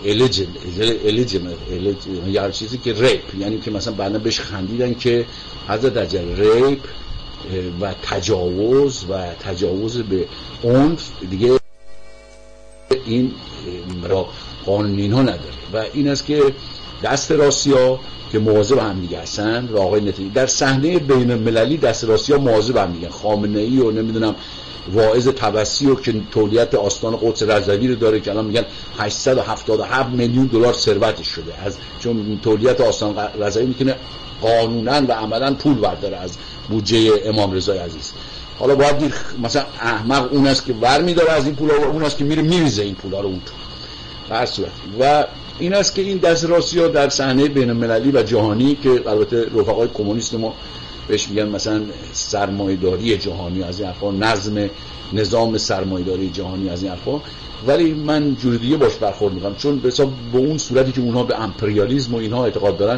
یا چیزی که ریپ، یعنی که مثلا بعدا بهش خندیدن که حضرت اجل ریپ و تجاوز به عنف دیگه این را قانونی ها نداره. و این است که دست راستیا که مواظب هم دیگه هستن و آقای نتانیاهو در صحنه بین المللی دست راستیا مواظب هم دیگه، خامنه‌ای و نمیدونم واعظ طبسی و که تولیت آستان قدس رضوی رو داره که الان میگن 877 میلیون دلار ثروتش شده از چون تولیت آستان رضوی میتونه قانونا و عملا پول برداره از بودجه امام رضای عزیز. حالا باید دیر مثلا احمق اون است که ور میداره از این پولا و اون است که میره میریزه این پولا رو اون تو هر صورت. و این است که این دست راستی‌ها در صحنه بین المللی و جهانی که البته رفقای کمونیست ما بهش میگن مثلا سرمایه‌داری جهانی از این حرفا، نظام سرمایه‌داری جهانی از این حرفا، ولی من جوری دیگه باش برخورد میکنم چون به حساب به اون صورتی که اونها به امپریالیسم و اینها اعتقاد دارن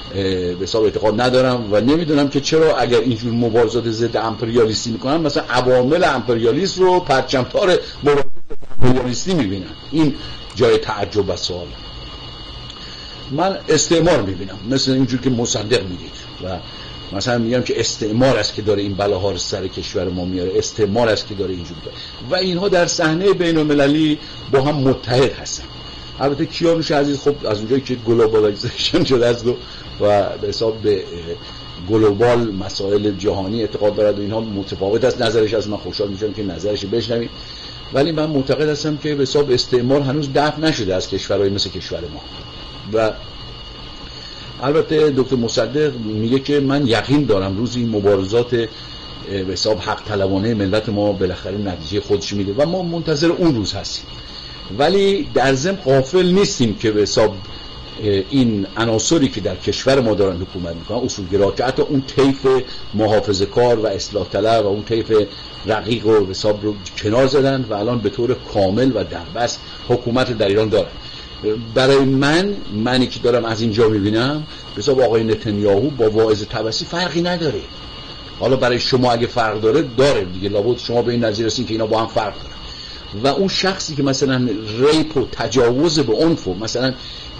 به حساب اعتقاد ندارم و نمیدونم که چرا اگر اینجور مبارزات ضد امپریالیستی میکنن مثلا عوامل امپریالیست رو پرچم‌تار مبارزات امپریالیستی میبینن. این جای تعجب و سوال. من استعمار میبینم مثل اینجور که مصدق میگید و مثلا میگم که استعمار است که داره این بلاها رو سر کشور ما میاره، استعمار است که داره اینجور داره و اینها در صحنه بین‌المللی با هم متحد هستن. البته کیانوش عزیز خب از اونجایی که گلوبالایزیشن شده است و به حساب به گلوبال مسائل جهانی اعتقاد دارد و اینها متفاوت است نظرش، از من خوشحال میشم که نظرش بشنوید، ولی من معتقد هستم که به حساب استعمار هنوز دفع نشده از کشورهای مثل کشور ما. و البته دکتر مصدق میگه که من یقین دارم روزی این مبارزات به حساب حق طلبانه ملت ما بالاخره نتیجه خودش میده و ما منتظر اون روز هستیم، ولی در ضمن غافل نیستیم که به حساب این عناصری که در کشور ما دارن حکومت میکنن اصولگرا که حتی اون طیف محافظه‌کار و اصلاح طلب و اون طیف رقیق و حساب رو کنار زدن و الان به طور کامل و دربست حکومت در ایران دارن. برای منی که دارم از اینجا میبینم به حساب آقای نتانیاهو با واعظ طبسی فرقی نداره. حالا برای شما اگه فرق داره دیگه، لابد شما به این نظر رسید که اینا با هم فرق دارن. و اون شخصی که مثلا ریپ و تجاوز به عنف و مثلا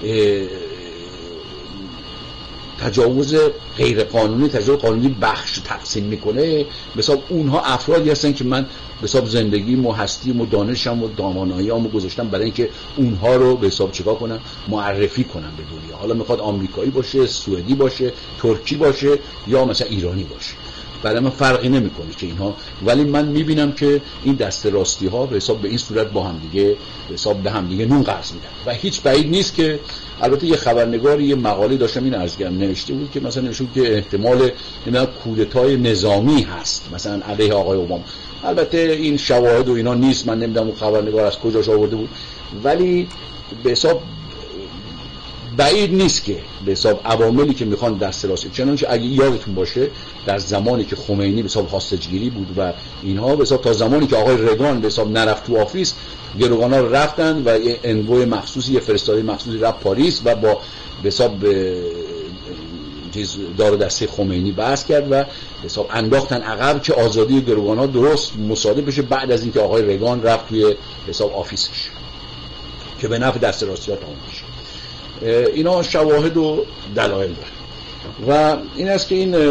تجاوز غیر قانونی، تجاوز قانونی بخش تقسیم میکنه، مثلا اونها افرادی هستن که من به حساب زندگیم و هستیم و دانشم و دامانایی‌ام گذاشتم برای اینکه اونها رو به حساب چیکار کنم، معرفی کنم به دنیا. حالا میخواد آمریکایی باشه، سوئدی باشه، ترکی باشه یا مثلا ایرانی باشه، برای من فرقی نمیکنه که اینها، ولی من میبینم که این دست راستی ها به حساب به این صورت با هم دیگه به حساب به هم دیگه نون قرض میدن و هیچ بعید نیست که البته یه خبرنگاری یه مقاله داشتم این ارزگم نوشته بود که مثلا نشون که احتمال نمیدونم کودتای نظامی هست مثلا علیه آقای اوباما. البته این شواهد و اینا نیست، من نمیدونم اون خبرنگار از کجاش آورده بود، ولی به حساب بعید نیست که به حساب عواملی که میخوان دست راستی، چنانچه اگه یادتون باشه در زمانی که خمینی به حساب هاستجگیری بود و اینها به حساب تا زمانی که آقای رگان به حساب نرفت تو آفیس، گروگانا رو رفتن و یه انووی مخصوصی، یه فرستاده مخصوصی رفت پاریس و با به حساب دار دسته خمینی بحث کرد و به حساب انداختن عقب که آزادی گروگانا درست مصادف بشه بعد از اینکه آقای رگان رفت توی حساب آفیسش که به نفع دست راستی‌ها تموم بشه. اینا شواهد و دلایل داره و این است که این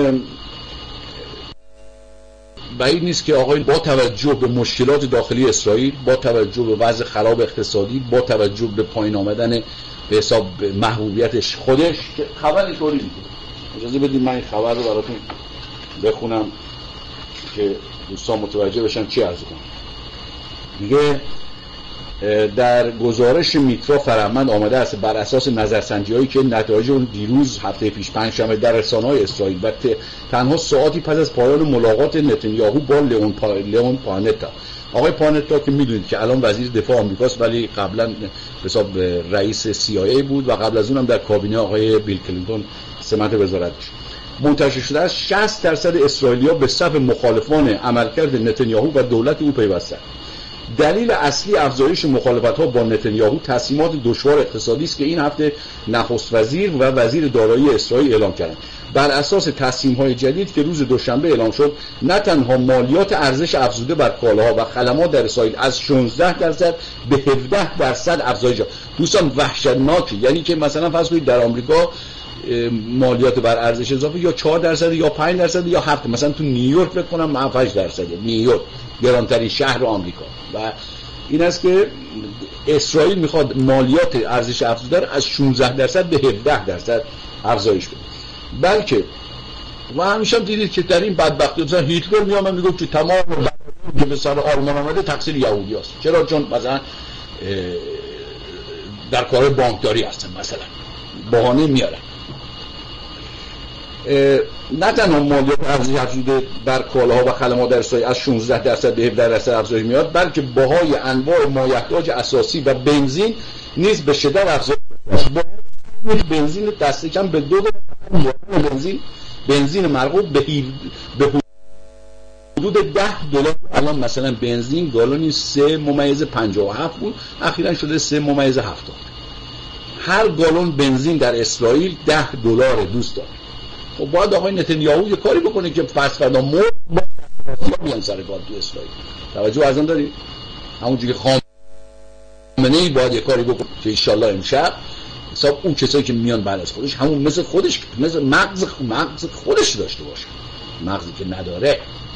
بعید نیست که آقای با توجه به مشکلات داخلی اسرائیل، با توجه به وضع خراب اقتصادی، با توجه به پایین آمدن به حساب محبوبیتش خودش، که خبر اینطوری میگه. اجازه بدید من این خبر رو براتون بخونم که دوستان متوجه بشن چی عرض کنم. میگه در گزارش میترا فرهمند آمده است بر اساس نظرسنجی‌هایی که نتایج اون دیروز هفته پیش پنجشنبه در رسانه‌های اسرائیل و تنها ساعتی پس از پایان ملاقات نتانیاهو با لئون پانتا، آقای پانتا که میدونید که الان وزیر دفاع آمریکاست ولی قبلا به حساب رئیس CIA بود و قبل از اونم در کابینه آقای بیل کلینتون سمت وزارتش، منتشر شده است 60% اسرائیلی‌ها به صف مخالفان عملکرد نتانیاهو و دولت او پیوستند. دلیل اصلی افزایش مخالفت‌ها با نتانیاهو تصمیمات دشوار اقتصادی است که این هفته نخست وزیر و وزیر دارایی اسرائیل اعلام کردند. بر اساس تصمیم‌های جدید که روز دوشنبه اعلام شد، نه تنها مالیات ارزش افزوده بر کالاها و خدمات در اسرائیل از 16% به 17% افزایش یافت. دوستان وحشتناکه، یعنی که مثلا فرض کنید در آمریکا مالیات بر ارزش اضافه یا 4% یا 5% یا 7%، مثلا تو نیویورک فکر کنم 7-8%، نیویورک گرانترین شهر آمریکا. و این است که اسرائیل میخواد مالیات ارزش افزوده رو از 16% به 17% افزایش بده. بلکه و همیشه هم دیدید که در این بدبختی مثلا هیتلر میامد میگفت که تمام که به سر آلمان آمده تقصیر یهودی است. چرا؟ چون مثلا در کار بانکداری هستن، مثلا بهانه میارن. نه تنها مالیات ارزش افزوده بر کالاها و خدمات در اسرائیل از 16% به 17% افزایش میاد، بلکه بهای انواع مایحتاج اساسی و بنزین نیز به شدت افزایش می‌یابد. بنزین دست کم به $2 بنزین مرغوب به حدود $10. الان مثلا بنزین گالونی 3.57 بود، اخیراً شده 3.70. هر گالون بنزین در اسرائیل $10 دوستان. خب باید آقای نتانیاهو یه کاری بکنه که فردا مرد بیان سر کار تو اسرائیل. توجه ازم داری؟ همونجوری که خامنه‌ای باید یه کاری بکنه که ان شاءالله امشب حساب اون کسایی که میان بعد از خودش همون مثل خودش، مثل مغز خودش داشته باشه، مغزی که نداره.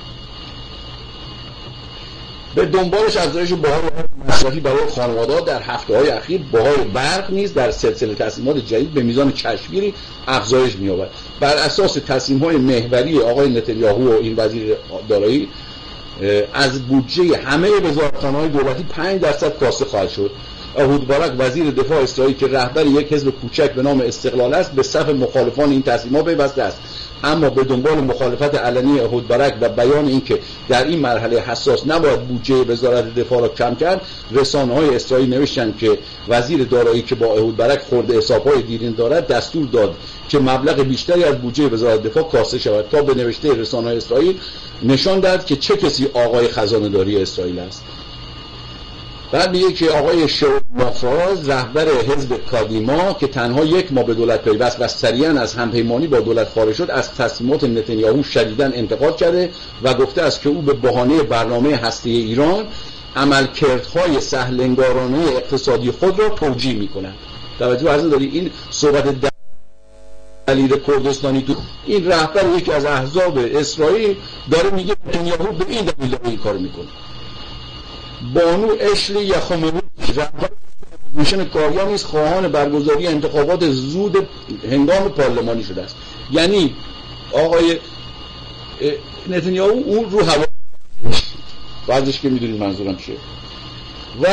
به دنبالش افزایش بهای مصرفی برای خانواده‌ها در هفته‌های اخیر، بهای برق نیز در سلسله تصمیمات جدید به میزان چشمگیری افزایش می‌یابد. بر اساس تصمیم‌های محوری آقای نتانیاهو و این وزیر دارایی، از بودجه همه وزارتخانه‌های دولتی 5% کاسته خواهد شد. اهود بارک وزیر دفاع اسرائیل که رهبر یک حزب کوچک به نام استقلال است، به صف مخالفان این تصمیمات پیوسته است، اما به دنبال مخالفت علنی اهود بارک و بیان اینکه در این مرحله حساس نباید بودجه وزارت دفاع را کم کرد، رسانه‌های اسرائیل نوشتند که وزیر دارایی که با اهود بارک خورده حساب‌های دیرین دارد دستور داد که مبلغ بیشتری از بودجه وزارت دفاع کاسته شود تا به نوشته رسانه‌های اسرائیل نشان دهد که چه کسی آقای خزانه‌داری اسرائیل است. بعد میگه که آقای شاول مافراز رهبر حزب کادیما که تنها یک ماه به دولت پیوست و سریعا از همپیمانی با دولت خارج شد، از تصمیمات نتانیاهو شدیداً انتقاد کرده و گفته است که او به بهانه برنامه هسته‌ای ایران عملکردهای سهل‌انگارانه اقتصادی خود را توجیه می‌کند. توجه از داری این صحبت دلیل کردستانی تو این رهبر یکی از احزاب اسرائیل داره میگه نتانیاهو به این دلیل این کارو میکنه. بانو اشلی یخومنی رهبر اپوزیسیون کاریا نیز خواهان برگزاری انتخابات زود هنگام پارلمانی شده است. یعنی آقای نتانیاهو اون رو هوا بعضش که میدونید منظورم چیه. و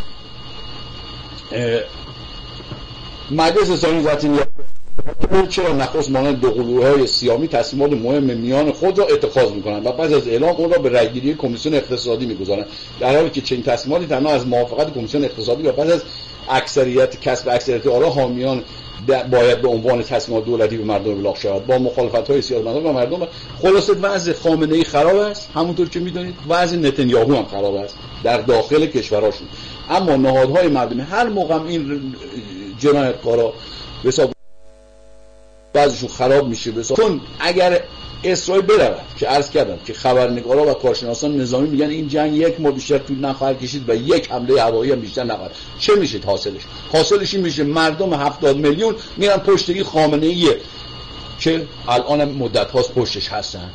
مجلس اسلامی ذاتی چرا نخست مانند دو گروه‌های سیامی تصمیمات مهم میان خود را اتخاذ می‌کنند و پس از اعلام اون را به رأیگیری کمیسیون اقتصادی می‌گذارند، در حالی که چنین تصمیماتی تنها از موافقت کمیسیون اقتصادی و پس از کسب اکثریت آرا حامیان باید به عنوان تصمیمات دولتی به مردم ابلاغ شود با مخالفت‌های سیاستمداران و مردم. خلاصه وضع خامنه‌ای خراب است، همونطور که می‌دونید وضع نتانیاهو هم خراب است در داخل کشورشون. اما نهادهای مردمی هر موقع این جنایتکارا به حساب بعضیشون خراب میشه چون اگر اسرائیل برود که عرض کردم که خبرنگارا و کارشناسان نظامی میگن این جنگ یک ماه بیشتر طول نخواهد کشید و یک حمله هوایی هم بیشتر نخواهد، چه میشه حاصلش این میشه مردم 70 میلیون میرن پشت این خامنه‌ای که الان مدت هاست پشتش هستن،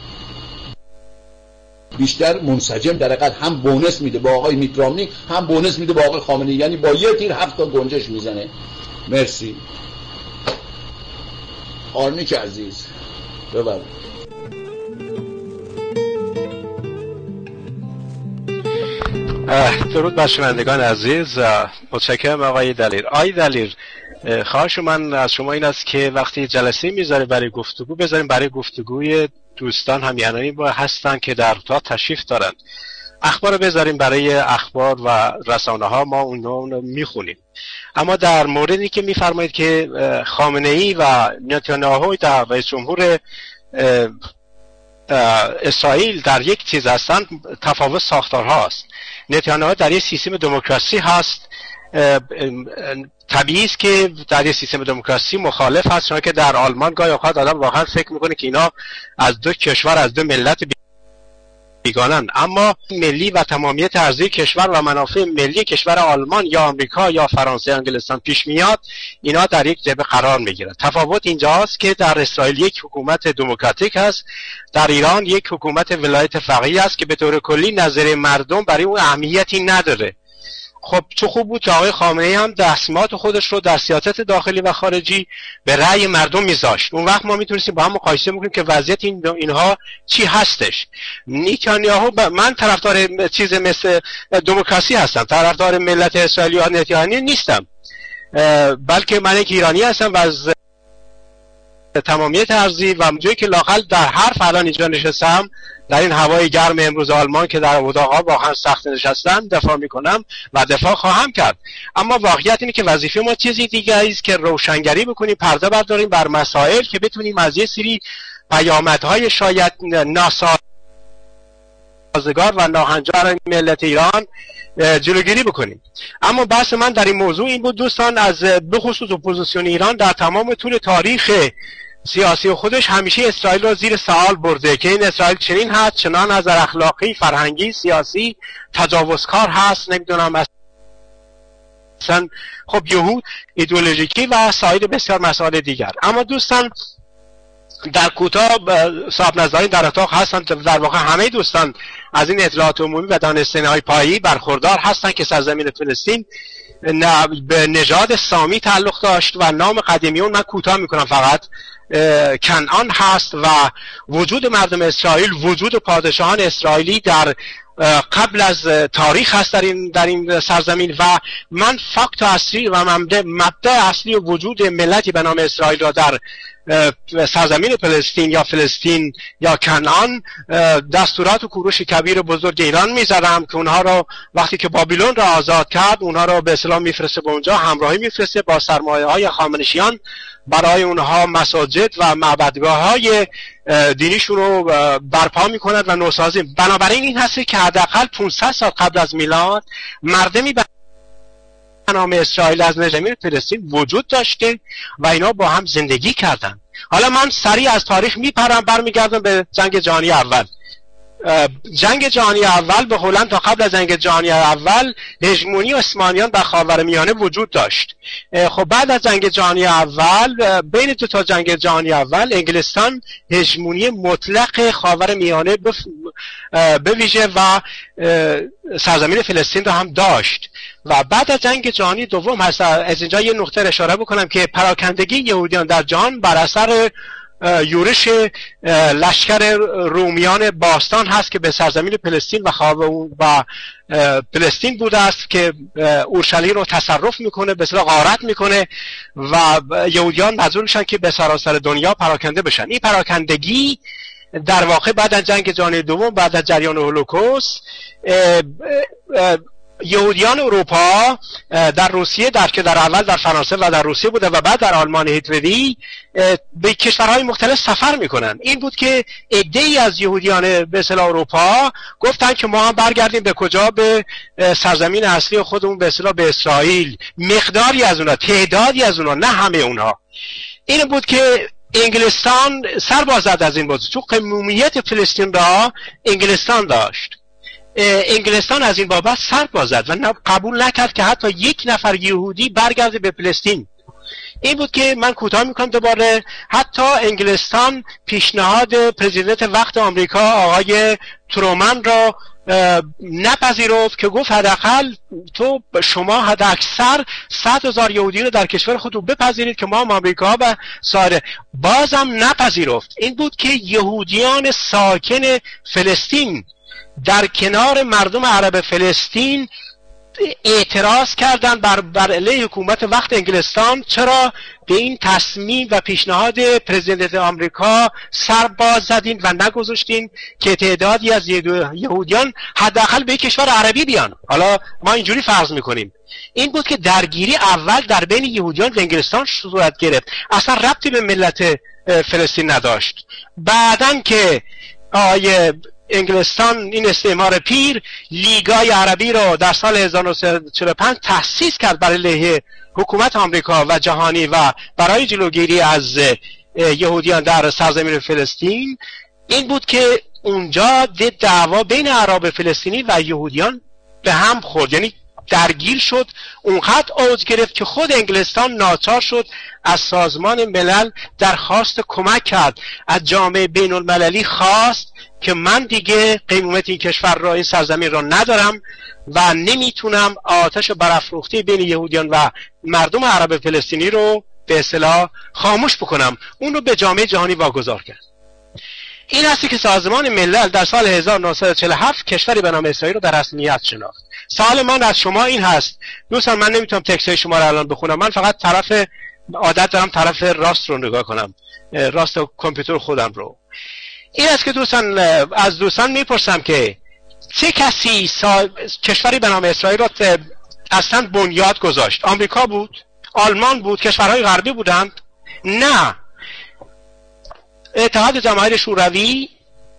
بیشتر منسجم در حقیقت هم بونس میده با آقای میترامنی هم بونس میده با آقای خامنه‌ای، یعنی با یه تیر 7 تا گنجش میزنه. مرسی. آرنیک عزیز ببرید. درود بر شنوندگان عزیز، متشکرم آقای دلیر. آقای دلیر، خواهش من از شما این است که وقتی جلسه میذاریم برای گفتگو بذاریم برای گفتگوی دوستان همیهنانی با هستن که در اتاق تشریف دارن. اخبار رو بذاریم برای اخبار و رسانه ها، ما اون میخونیم. اما در موردی که میفرمایید که خامنه‌ای و نتانیاهو در رئیس جمهور اسرائیل در یک چیز هستن، تفاوت ساختارها است. نتانیاهو در یک سیستم دموکراسی هست، طبیعی است که در یک سیستم دموکراسی مخالف هست، چون که در آلمان گاهی اوقات آدم واقعا فکر میکنه که اینا از دو کشور از دو ملت بیگانن، اما ملی و تمامیت ارضی کشور و منافع ملی کشور آلمان یا آمریکا یا فرانسه یا انگلستان پیش میاد، اینا در یک جبهه قرار میگیرن. تفاوت اینجاست که در اسرائیل یک حکومت دموکراتیک هست، در ایران یک حکومت ولایت فقیه است که به طور کلی نظر مردم برای اون اهمیتی نداره. خب چه خوب بود که آقای خامنه‌ای هم تصمیمات خودش رو در سیاست داخلی و خارجی به رأی مردم میذاشت. اون وقت ما میتونستیم با هم مقایسه بکنیم که وضعیت اینها چی هستش. نتانیاهو، من طرفدار چیز مثل دموکراسی هستم، طرفدار ملت اسرائیلی و نتانیاهو نیستم، بلکه من یک ایرانی هستم و از تمامیت ارضی و جایی که لااقل در هر فلان اینجا نشستم در این هوای گرم امروز آلمان که در اتاق‌ها واقعا سخت نشستم دفاع میکنم و دفاع خواهم کرد. اما واقعیت اینه که وظیفه ما چیزی دیگه است که روشنگری بکنیم، پرده برداریم بر مسائل که بتونیم از یه سری پیامدهای شاید ناسالم سازگار و ناهنجار ملت ایران جلوگیری بکنیم. اما بحث من در این موضوع این بود دوستان، از بخصوص اپوزیسیون ایران در تمام طول تاریخ سیاسی خودش همیشه اسرائیل را زیر سوال برده که این اسرائیل چنین هست، چنان از اخلاقی، فرهنگی، سیاسی تجاوزکار هست، نمیدونم اصلا خب یهود، ایدئولوژیکی و سایر بسیار مسائل دیگر. اما دوستان در کوتاه صاحب نظرین در اتاق هستن، در واقع همه دوستان از این اطلاعات عمومی و دانستنی‌های پایه‌ای برخوردار هستن که سرزمین فلسطین به نژاد سامی تعلق داشت و نام قدیمیون من کوتاه میکنم فقط کنعان هست و وجود مردم اسرائیل، وجود پادشاهان اسرائیلی در قبل از تاریخ هست در این سرزمین و من فاکت اصلی و مبدأ اصلی وجود ملتی به نام اسرائیل را در سرزمین فلسطین یا کنعان دستورات و کوروش کبیر بزرگ ایران میذارم که اونها را وقتی که بابلون را آزاد کرد اونها را به اسلام میفرسته، به اونجا همراهی میفرسته با سرمایه های هخامنشیان برای اونها مساجد و معبدگاه های دینیشون رو برپا میکنند و نوسازی. بنابراین این هستی که حداقل 500 سال قبل از میلاد مردمی به نام اسرائیل از نژاد فلسطین وجود داشته و اینا با هم زندگی کردن. حالا من سریع از تاریخ برمیگردم به جنگ جهانی اول. جنگ جهانی اول به قولن تا قبل از جنگ جهانی اول هژمونی عثمانیان در خاورمیانه وجود داشت. خب بعد از جنگ جهانی اول، بین دو تا جنگ جهانی اول، انگلستان هژمونی مطلق خاورمیانه به ویژه و سرزمین فلسطین را هم داشت. و بعد از جنگ جهانی دوم هست، از اینجا یه نقطه اشاره بکنم که پراکندگی یهودیان در جهان بر اثر یورش لشکر رومیان باستان هست که به سرزمین فلسطین و فلسطین بوده است که اورشلیم رو تصرف میکنه، به اصطلاح غارت میکنه و یهودیان مجبور میشن که به سراسر دنیا پراکنده بشن. این پراکندگی در واقع بعد از جنگ جهانی دوم، بعد از جریان هولوکوست، یهودیان اروپا در روسیه که در اول در فرانسه و در روسیه بوده و بعد در آلمان هیتلری به کشورهای مختلف سفر میکنن. این بود که عده‌ای از یهودیان به اصطلاح اروپا گفتن که ما هم برگردیم به کجا؟ به سرزمین اصلی خودمون، به اصطلاح به اسرائیل. مقداری از اونها، تعدادی از اونها، نه همه اونها. این بود که انگلستان سر باز زد از این موضوع، چون قومیت فلسطین را انگلستان داشت. انگلستان از این بابت سر باز زد و قبول نکرد که حتی یک نفر یهودی برگرده به فلسطین. این بود که من کوتاه میکنم دوباره، حتی انگلستان پیشنهاد پرزیدنت وقت آمریکا آقای ترومن را نپذیرفت که گفت حداقل شما حداکثر 100,000 یهودی رو در کشور خودتون بپذیرید که ما هم آمریکا و سایر. بازم نپذیرفت. این بود که یهودیان ساکن فلسطین در کنار مردم عرب فلسطین اعتراض کردن بر علیه حکومت وقت انگلستان. چرا به این تصمیم و پیشنهاد پرزیدنت آمریکا سر باز زدین و نگذاشتین که تعدادی از یهودیان حداقل به یک کشور عربی بیان؟ حالا ما اینجوری فرض میکنیم. این بود که درگیری اول در بین یهودیان و انگلستان صورت گرفت، اصلا ربطی به ملت فلسطین نداشت. بعدن که انگلستان، این استعمار پیر، لیگای عربی رو در سال 1945 تأسیس کرد برای علیه حکومت آمریکا و جهانی و برای جلوگیری از یهودیان در سرزمین فلسطین. این بود که اونجا دعوا بین عرب فلسطینی و یهودیان به هم خورد، یعنی درگیر شد، اونقدر اوج گرفت که خود انگلستان ناچار شد از سازمان ملل درخواست کمک کرد، از جامعه بین المللی خواست که من دیگه قیمت این کشور را، این سرزمین را ندارم و نمیتونم آتش برافروخته بین یهودیان و مردم عرب فلسطینی رو به اصطلاح خاموش بکنم. اون رو به جامعه جهانی واگذار کرد. این هستی که سازمان ملل در سال 1947 کشوری به نام اسرائیل رو در رسمیت شناخت. سوال من از شما این هست دوستان، من نمیتونم تکست شما رو الان بخونم، من فقط عادت دارم طرف راست رو نگاه کنم، راست کامپیوتر خودم رو. این است که دوستان، از دوستان میپرسم که چه کسی کشوری به نام اسرائیل را اصلا بنیاد گذاشت؟ آمریکا بود؟ آلمان بود؟ کشورهای غربی بودند؟ نه، اتحاد جماهیر شوروی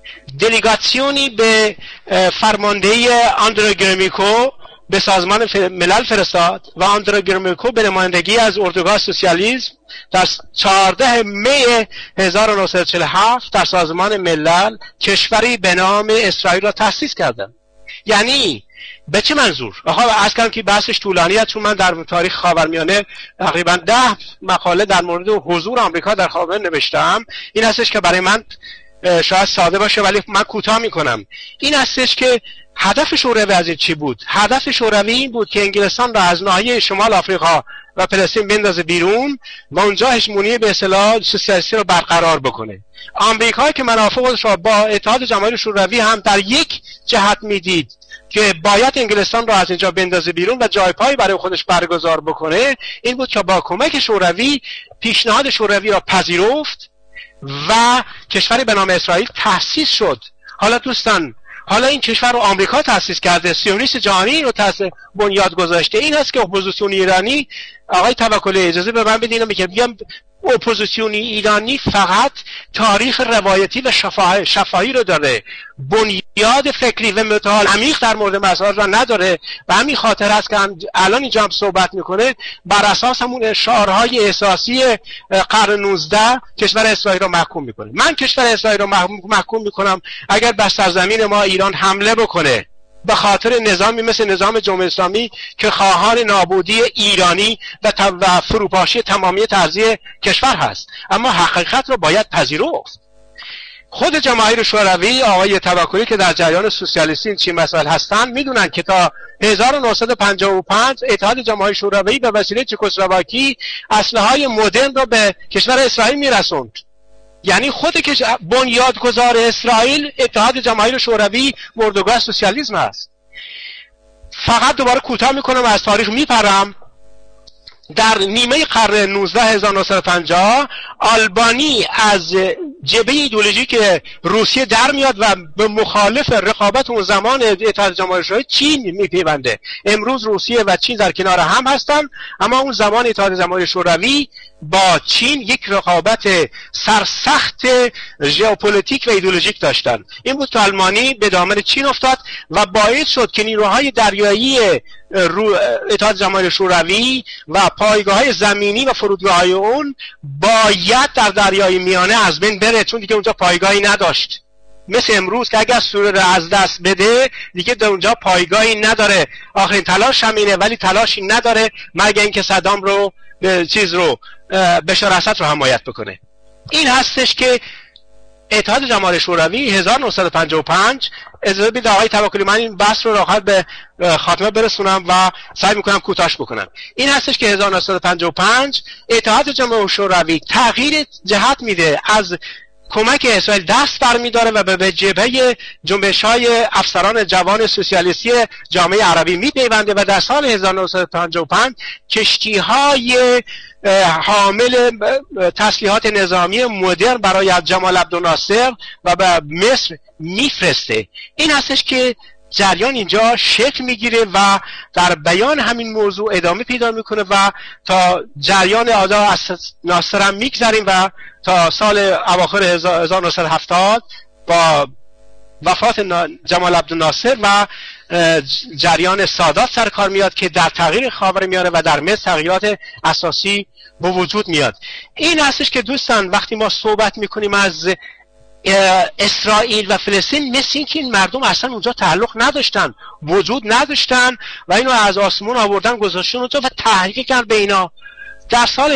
دلیگاسیونی به فرماندهی آندرو گرمیکو به سازمان ملل فرستاد و آندرو گرمیکو به نمایندگی از اردوگاه سوسیالیسم در 14 می 1947 در سازمان ملل کشوری به نام اسرائیل را تأسیس کردند. یعنی به چه منظور؟ از کردم که بحثش طولانی است، چون من در تاریخ خاورمیانه تقریبا 10 مقاله در مورد حضور آمریکا در خاورمیانه نوشتم. این هستش که برای من شاید ساده باشه ولی من کوتاه میکنم. این هستش که هدف شوروی از این چی بود؟ هدف شوروی این بود که انگلستان را از ناحیه شمال آفریقا و فلسطین بندازه بیرون و اونجا هژمونی به اصطلاح سوسیالیستی رو برقرار بکنه. آمریکا که منافع خودش را با اتحاد جماهیر شوروی هم در یک جهت میدید که باید انگلستان را از اینجا بندازه بیرون و جای پای برای خودش برگزار بکنه، این بود که با کمک شوروی پیشنهاد شوروی را پذیرفت و کشوری به نام اسرائیل تأسیس شد. حالا دوستان، حالا این کشور رو آمریکا تأسیس کرده، صهیونیست جهانی رو بنیاد گذاشته. این هست که اپوزیسیون ایرانی، آقای توکلی اجازه به من بدین بگم اپوزیسیون ایرانی فقط تاریخ روایتی و شفاهی رو داره، بنیاد فکری و مطالعه عمیق در مورد مسائل را نداره و همین خاطر است که الان اینجا هم صحبت میکنه بر اساس همون شعارهای اساسی قرن 19 کشور اسرائیل رو محکوم میکنه. من کشور اسرائیل رو محکوم میکنم اگر بر سرزمین ما ایران حمله بکنه به خاطر نظامی مثل نظام جمهوری اسلامی که خواهان نابودی ایرانی و فروپاشی تمامی ارضی کشور هست. اما حقیقت رو باید پذیرفت. خود جماهیر شوروی، آقای توکلی که در جریان سوسیالیستی این چی مسائل هستن میدونن که تا 1955 اتحاد جماهیر شوروی به وسیله چکسلواکی اسلحه‌های مدرن رو به کشور اسرائیل میرسوند. یعنی خود که بنیادگذار اسرائیل اتحاد جماهیر شوروی اردوگاه سوسیالیسم است. فقط دوباره کوتاه میکنم از تاریخ میپرم. در نیمه قرن 19 1950 آلبانی از جبهه ایدئولوژیک روسیه در میاد و به مخالف رقابت اون زمان اتحاد جماهیر شوروی چین میپیونده. امروز روسیه و چین در کنار هم هستن، اما اون زمان اتحاد جماهیر شوروی با چین یک رقابت سرسخت ژئوپلیتیک و ایدئولوژیک داشتن. این بود که آلمانی به دامن چین افتاد و باعث شد که نیروهای دریایی اتحاد جماهیر شوروی و پایگاه‌های زمینی و فرودگاه‌های اون باید در دریای میانه از بین بره، چون دیگه اونجا پایگاهی نداشت. مثل امروز که اگر سوریه رو از دست بده دیگه در اونجا پایگاهی نداره. آخرین تلاش همینه ولی تلاشی نداره مگر اینکه صدام رو بشار اسد رو حمایت بکنه. این هستش که اتحاد جماهیر شوروی 1955 اجازه بدید آقای توکلی من این بحث رو راحت به خاتمه برسونم و سعی میکنم کوتاهش بکنم. این هستش که 1955 اتحاد جماهیر شوروی تغییر جهت میده، از کمک اسرائیل دست برمیداره و به جبهه جنبش‌های افسران جوان سوسیالیستی جامعه عربی میپیونده و در سال 1955 کشتی‌های حامل تسلیحات نظامی مدرن برای جمال عبدالناصر و به مصر میفرسته. این هستش که جریان اینجا شکل میگیره و در بیان همین موضوع ادامه پیدا میکنه و تا جریان آزاد ناصر هم میگذاریم و تا سال اواخر 1970 با وفات جمال عبدالناصر و جریان سادات سر کار میاد که در تغییر خاورمیانه و در مصر تغییرات اساسی به وجود میاد. این هستش که دوستان وقتی ما صحبت میکنیم از اسرائیل و فلسطین، مثل این که این مردم اصلا اونجا تعلق نداشتن، وجود نداشتن و اینو از آسمون آوردن گذاشتن اونجا و تحریک کردن به اینا. در سال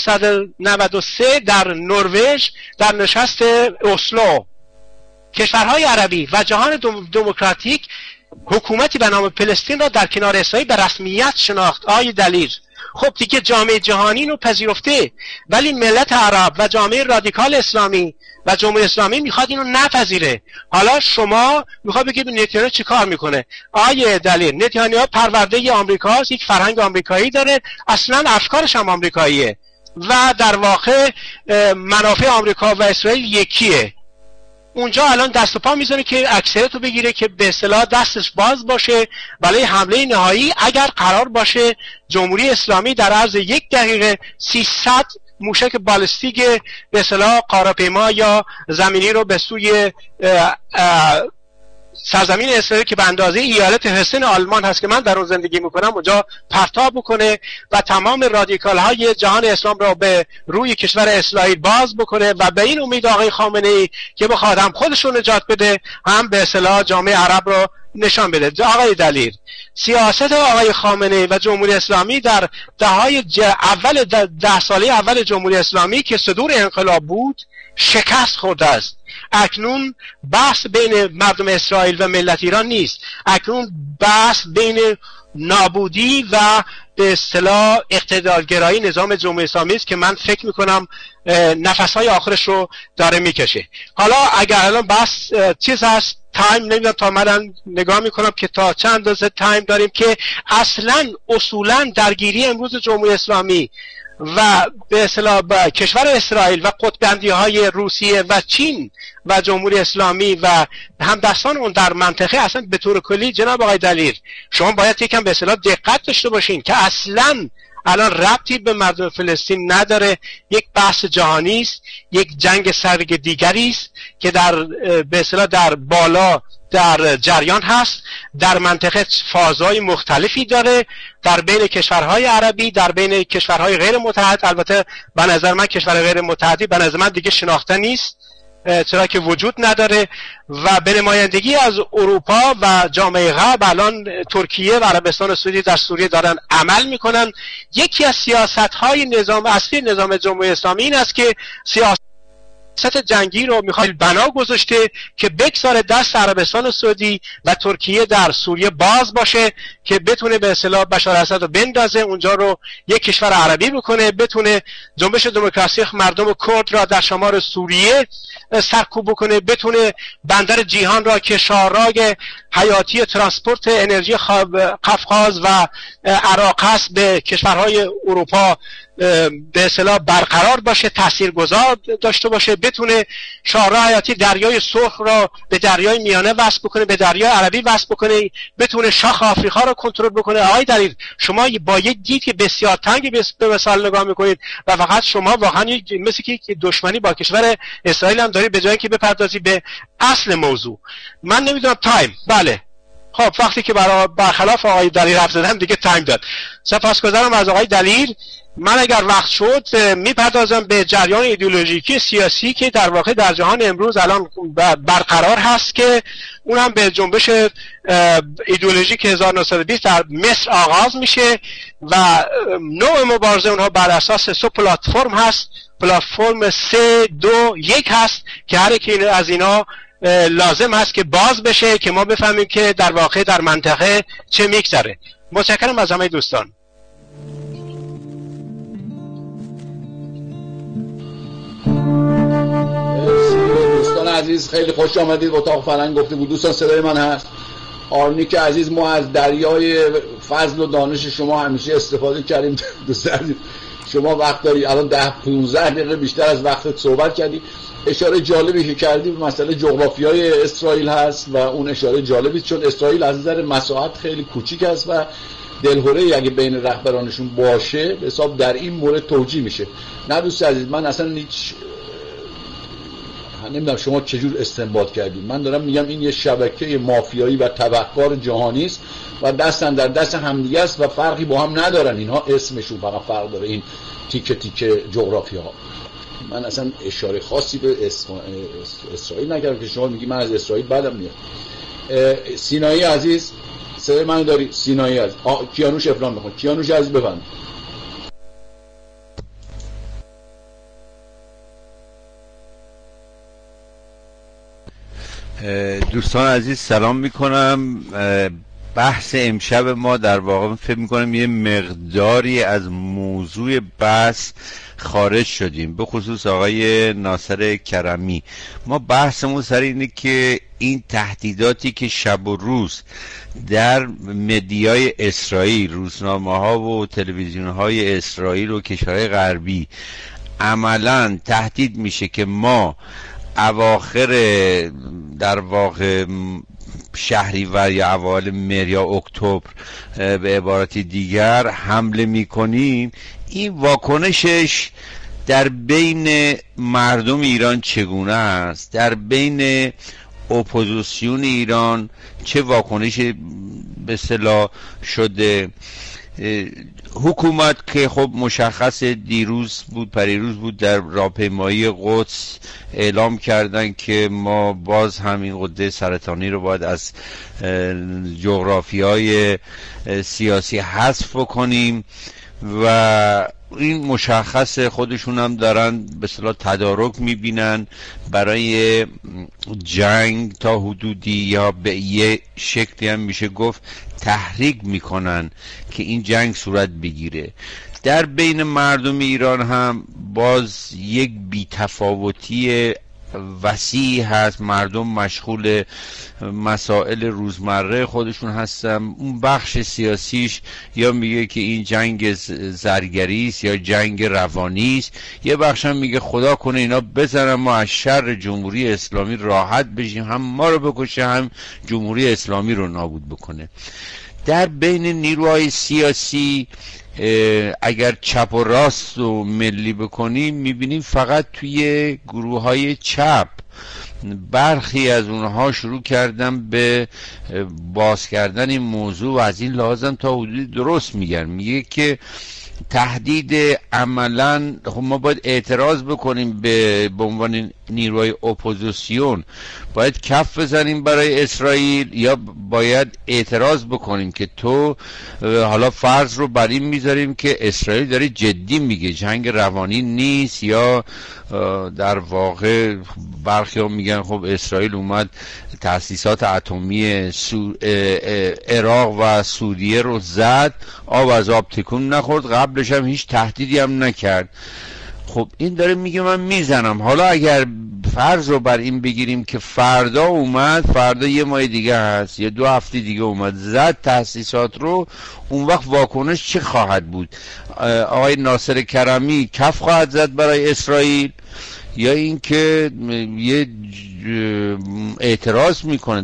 1993 در نروژ در نشست اسلو کشورهای عربی و جهان دموکراتیک حکومتی به نام فلسطین را در کنار اسرائیل به رسمیت شناخت. آقای دلیر، خب دیگه جامعه جهانی رو پذیرفته ولی ملت عرب و جامعه رادیکال اسلامی و جمهوری اسلامی میخواد اینو نپذیره. حالا شما میخواد بگید نتانیاهو چی کار میکنه؟ آیه دلیل، نتانیاهو پرورده آمریکاست، یک فرهنگ آمریکایی داره، اصلا افکارش هم آمریکاییه و در واقع منافع آمریکا و اسرائیل یکیه. اونجا الان دست و پا میذاره که اکثریت رو بگیره که به اصطلاح دستش باز باشه برای حمله نهایی اگر قرار باشه جمهوری اسلامی در عرض 1 دقیقه 300 موشک بالستیک به اصطلاح قاره‌پیما یا زمینی رو به سوی سرزمین اسرائیل که به اندازه ایالت هسن آلمان هست که من در اون زندگی میکنم اونجا پرتاب بکنه و تمام رادیکال های جهان اسلام را به روی کشور اسرائیل باز بکنه و به این امید آقای خامنه‌ای که بخواد هم خودش رو نجات بده هم به اصطلاح جامعه عرب رو نشان بده. آقای دلیر، سیاست آقای خامنه‌ای و جمهوری اسلامی در دههای اول 10 ساله اول جمهوری اسلامی که صدور انقلاب بود شکست خورده است. اکنون بحث بین مردم اسرائیل و ملت ایران نیست، اکنون بحث بین نابودی و به اصطلاح اقتدارگرایی نظام جمهوری اسلامی است که من فکر میکنم نفسهای آخرش رو داره میکشه. حالا اگر الان بحث چیز هست تایم نمیدونم، تا من نگاه میکنم که تا چند اندازه تایم داریم که اصولا درگیری امروز جمهوری اسلامی و به اصطلاح کشور اسرائیل و قطب‌بندی‌های روسیه و چین و جمهوری اسلامی و همدستان اون در منطقه اصلا به طور کلی جناب آقای دلیر شما باید یکم به اصطلاح دقت داشته باشین که اصلا الان ربطی به مردم فلسطین نداره. یک بحث جهانی است، یک جنگ سرگ دیگری است که در به اصطلاح در بالا در جریان هست، در منطقه فازهای مختلفی داره، در بین کشورهای عربی، در بین کشورهای غیر متحد. البته به نظر من کشور غیر متحدی به نظر من دیگه شناخته نیست چرا که وجود نداره و به نمایندگی از اروپا و جامعه غرب الان ترکیه و عربستان سعودی در سوریه دارن عمل میکنن. یکی از سیاست‌های نظام اصلی نظام جمهوری اسلامی این است که سیاست جنگی رو میخواد بنا گذاشته که بگذاره دست عربستان سعودی و ترکیه در سوریه باز باشه که بتونه به اصطلاح بشار اسد رو بندازه اونجا رو یک کشور عربی بکنه، بتونه جنبش دموکراسی مردم کرد را در شمال سوریه سرکوب بکنه، بتونه بندر جیهان را که شاهراه حیاتی ترانسپورت انرژی قفقاز و عراق است به کشورهای اروپا به اصطلاح برقرار باشه، تاثیرگذار داشته باشه، بتونه شاهراه حیاتی دریای سرخ را به دریای میانه وصل بکنه، به دریای عربی وصل بکنه، بتونه شاخ آفریقا را کنترل بکنه. آقای دلیر شما با یک دید که بسیار تنگی به مثال نگاه میکنید و فقط شما واقعا مثل که دشمنی با کشور اسرائیل هم دارید به جای که بپردازی به اصل موضوع. من نمیدونم تایم. بله خب وقتی که برخلاف آقای دلیر حرف زدم دیگه تایم داد. سپاسگزارم از آقای دلیر. من اگر وقت شد میپردازم به جریان ایدئولوژیکی سیاسی که در واقع در جهان امروز الان برقرار هست که اونم به جنبش ایدئولوژیک 1920 در مصر آغاز میشه و نوع مبارزه اونها بر اساس 3 پلتفرم هست. پلتفرم 3 2 1 هست که هر یک از اینا لازم هست که باز بشه که ما بفهمیم که در واقع در منطقه چه میگذره. متشکرم از همه دوستان. دوستان عزیز خیلی خوش آمدید. اتاق فرهنگ گفته بود. دوستان صدای من هست؟ آرنیک عزیز ما از دریای فضل و دانش شما همیشه استفاده کردیم. دوستان عزیز شما وقت داری الان 10-15 دقیقه بیشتر از وقتت صحبت کردی. اشاره جالبی که کردی به مسئله جغرافیای اسرائیل هست و اون اشاره جالبی چون اسرائیل از نظر مساحت خیلی کوچیک است و دلهوره اگه بین رهبرانشون باشه به حساب در این مورد توجیه میشه. نه دوست عزیز من اصلا هیچ نمیدونم شما چجور استنباط کردید. من دارم میگم این یه شبکه مافیایی و تبهکار جهانی است و دستن در دست همدیگه است و فرقی با هم ندارن. اینها اسمشون فقط فرق داره، این تیکه تیکه جغرافیا ها. من اصلا اشاره خاصی به اسرائیل نکردم که شما میگی من از اسرائیل بدم میاد. سینایی عزیز صدای منو داری؟ سینایی عزیز کیانوش افرام بخون. کیانوش عزیز بفرمایید. دوستان عزیز سلام میکنم. بحث امشب ما در واقع فکر میکنم یه مقداری از موضوع بحث خارج شدیم، به خصوص آقای ناصر کرمی. ما بحثمون سر اینه که این تهدیداتی که شب و روز در مدیای اسرائیل، روزنامه ها و تلویزیون های اسرائیل و کشورهای غربی عملاً تهدید میشه که ما اواخر در واقع شهریور یا اوایل مهر یا اکتبر به عبارت دیگر حمله میکنیم، این واکنشش در بین مردم ایران چگونه است، در بین اپوزیسیون ایران چه واکنش به اصطلاح شده. حکومت که خب مشخص دیروز بود پریروز بود در راهپیمایی قدس اعلام کردن که ما باز همین غده سرطانی رو باید از جغرافیای سیاسی حذف کنیم و این مشخص خودشون هم دارن به اصطلاح تدارک میبینن برای جنگ تا حدودی یا به یه شکلی هم میشه گفت تحریک میکنن که این جنگ صورت بگیره. در بین مردم ایران هم باز یک بی‌تفاوتی وسیع هست، مردم مشغول مسائل روزمره خودشون هستن. اون بخش سیاسیش یا میگه که این جنگ زرگری است یا جنگ روانی است، یه بخش هم میگه خدا کنه اینا بزنن ما از شر جمهوری اسلامی راحت بشیم، هم ما رو بکشه هم جمهوری اسلامی رو نابود بکنه. در بین نیروهای سیاسی اگر چپ و راست و ملی بکنیم میبینیم فقط توی گروه های چپ برخی از اونها شروع کردن به باز کردن این موضوع و از این لحاظم تا حدودی درست میگن. میگه که تهدید عملا خب ما باید اعتراض بکنیم به عنوان نیروی اپوزیسیون، باید کف بزنیم برای اسرائیل یا باید اعتراض بکنیم که تو حالا فرض رو بر این میذاریم که اسرائیل داره جدی میگه جنگ روانی نیست، یا در واقع برخی ها میگن خب اسرائیل اومد تأسیسات اتمی عراق و سوریه رو زد، آب از آب تکون نخورد، قبلش هم هیچ تهدیدی هم نکرد. خب این داره میگه من میزنم. حالا اگر فرض رو بر این بگیریم که فردا اومد، فردا یه ماه دیگه هست یا 2 هفته دیگه اومد زد تأسیسات رو، اون وقت واکنش چه خواهد بود؟ آقای ناصر کرمی کف خواهد زد برای اسرائیل یا اینکه یه اعتراض میکنه؟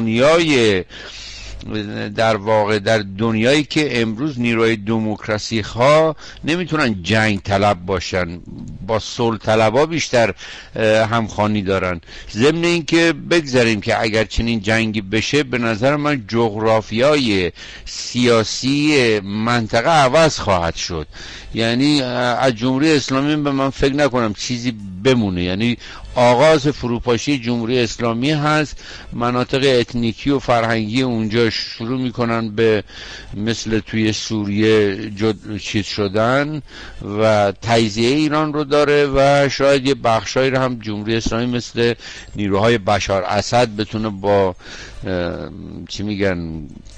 در واقع در دنیایی که امروز نیروی دموکراسی ها نمیتونن جنگ طلب باشن، با صلح طلبها بیشتر همخوانی دارن. ضمن این که بگذاریم که اگر چنین جنگی بشه، به نظر من جغرافیای سیاسی منطقه عوض خواهد شد. یعنی از جمهوری اسلامی به من فکر نکنم چیزی بمونه. یعنی آغاز فروپاشی جمهوری اسلامی هست، مناطق اتنیکی و فرهنگی اونجا شروع میکنن به مثل توی سوریه چیز شدن و تجزیه ایران رو داره و شاید یه بخشایی رو هم جمهوری اسلامی مثل نیروهای بشار اسد بتونه با چی میگن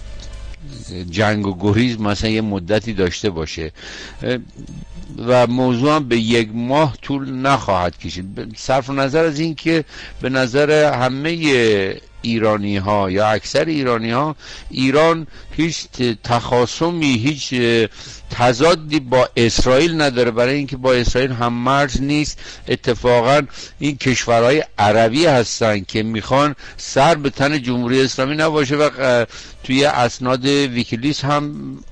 جنگ و گریز مثلا یه مدتی داشته باشه و موضوع هم به 1 ماه طول نخواهد کشید. صرف نظر از این که به نظر همه ایرانی ها یا اکثر ایرانی ها ایران هیچ تخاصمی، هیچ تضادی با اسرائیل نداره، برای اینکه با اسرائیل هم مرز نیست. اتفاقا این کشورهای عربی هستن که میخوان سر به تن جمهوری اسلامی نباشه و توی اسناد ویکیلیکس هم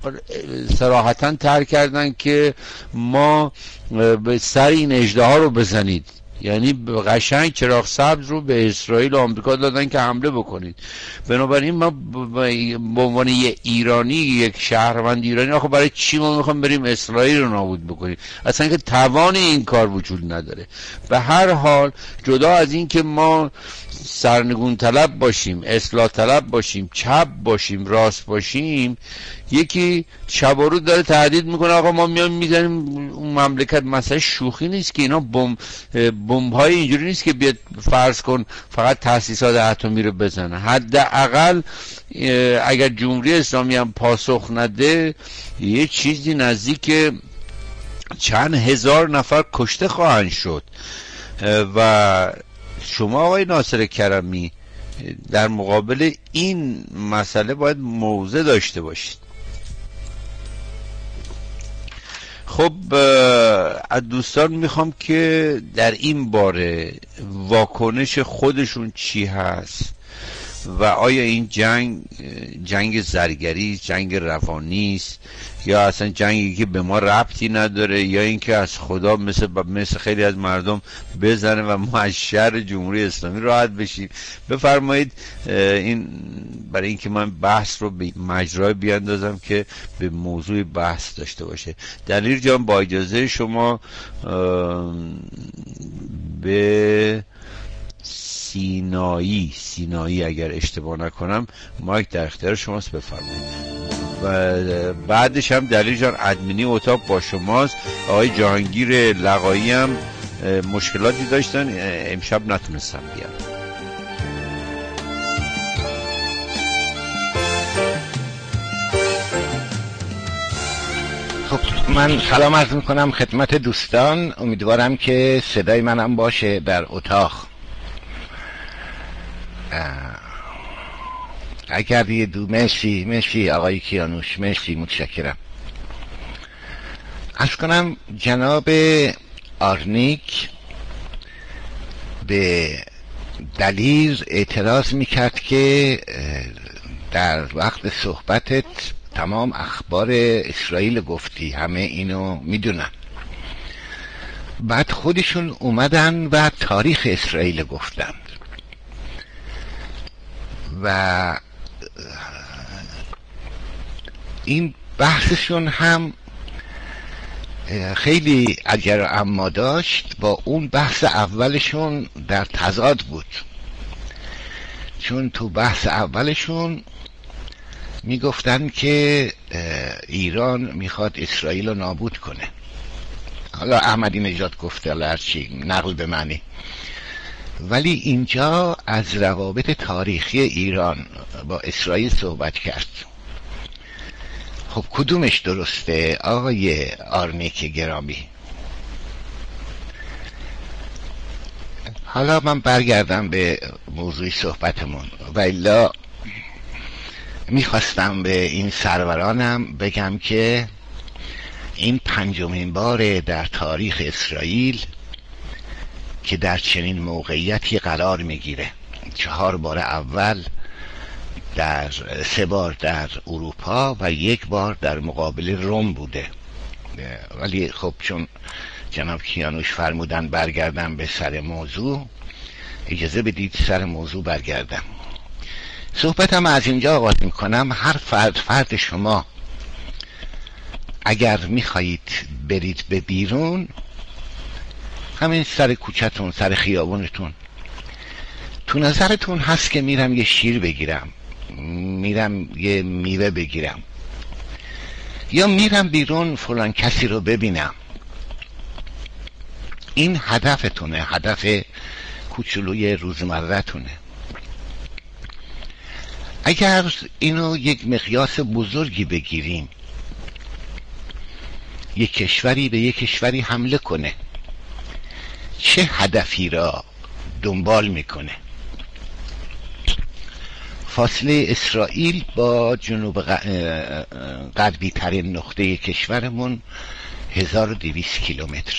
صراحتا ترک کردن که ما به سر این اژدها رو بزنید. یعنی قشنگ چراغ سبز رو به اسرائیل و آمریکا دادن که حمله بکنید. بنابراین ما به عنوان یه ایرانی، یک شهروند ایرانی، آخه برای چی ما میخوام بریم اسرائیل رو نابود بکنیم؟ اصلا که توان این کار وجود نداره. به هر حال جدا از این که ما سرنگون طلب باشیم، اصلاح طلب باشیم، چپ باشیم، راست باشیم، یکی شب و روز داره تهدید میکنه آقا ما میام میزنیم اون مملکت. مثلا شوخی نیست که اینا بمب‌های اینجوری نیست که بیاد فرض کن فقط تأسیسات اتمی رو بزنه. حداقل اگر جمهوری اسلامی هم پاسخ نده، یه چیزی نزدیک چند هزار نفر کشته خواهند شد. و شما آقای ناصر کرمی در مقابل این مسئله باید موضع داشته باشید. خب از دوستان میخوام که در این باره واکنش خودشون چی هست و آیا این جنگ زرگری، جنگ روانی است یا اصلا جنگی که به ما ربطی نداره، یا اینکه از خدا مثل خیلی از مردم بزنه و ما از شر جمهوری اسلامی راحت بشیم؟ بفرمایید این برای اینکه من بحث رو به مجرای بیاندازم که به موضوع بحث داشته باشه. دلیر جان با اجازه شما به سینایی اگر اشتباه نکنم مایک در اختیار شماست، بفرمایید. و بعدش هم دلیر جان ادمینی اتاق با شماست. آقای جهانگیر لقایی هم مشکلاتی داشتن، امشب نتونستم بیان. خب من سلام عرض میکنم خدمت دوستان، امیدوارم که صدای منم باشه در اتاق. اگر یه مرسی آقای کیانوش، مرسی، متشکرم. عرض کنم جناب آرنیک به دلیر اعتراض میکرد که در وقت صحبتت تمام اخبار اسرائیل گفتی، همه اینو میدونن. بعد خودشون اومدن و تاریخ اسرائیل گفتند و این بحثشون هم خیلی اگر و اما داشت با اون بحث اولشون در تضاد بود، چون تو بحث اولشون میگفتن که ایران میخواد اسرائیل رو نابود کنه. حالا احمدی نژاد گفته، حالا هرچی نقل به معنی، ولی اینجا از روابط تاریخی ایران با اسرائیل صحبت کرد. خب کدومش درسته آقای آرنیک گرامی؟ حالا من برگردم به موضوع صحبتمون و الا میخواستم به این سرورانم بگم که این 5مین بار در تاریخ اسرائیل که در چنین موقعیتی قرار میگیره. 4 بار اول 3 بار در اروپا و 1 بار در مقابل روم بوده. ولی خب چون جناب کیانوش فرمودن برگردم به سر موضوع، اجازه بدید سر موضوع برگردم. صحبتم از اینجا آغاز میکنم. هر فرد شما اگر میخواهید برید به بیرون، همین سر کوچه‌تون، سر خیابونتون، تو نظرتون هست که میرم یه شیر بگیرم، میرم یه میوه بگیرم، یا میرم بیرون فلان کسی رو ببینم، این هدفتونه، هدف کوچولوی روزمره‌تونه. اگر اینو یک مقیاس بزرگی بگیریم، یک کشوری به یک کشوری حمله کنه، چه هدفی را دنبال میکنه؟ فاصله اسرائیل با جنوب غربی ترین نقطه کشورمون 1200 کیلومتر،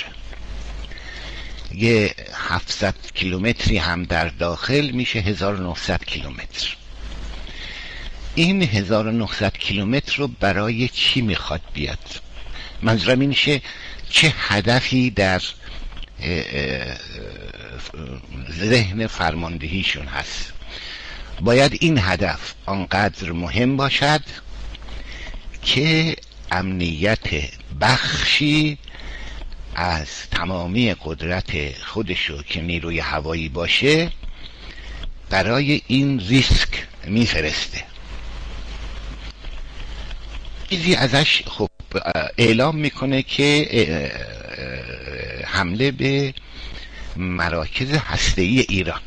یه 700 کیلومتری هم در داخل میشه 1900 کیلومتر. این 1900 کیلومتر رو برای چی میخواد بیاد؟ منظورم اینشه چه هدفی در ذهن فرماندهیشون هست. باید این هدف آنقدر مهم باشد که امنیت بخشی از تمامی قدرت خودشو که نیروی هوایی باشه برای این ریسک میفرسته. چیزی ازش خب اعلام میکنه که حمله به مراکز هسته‌ای ایران.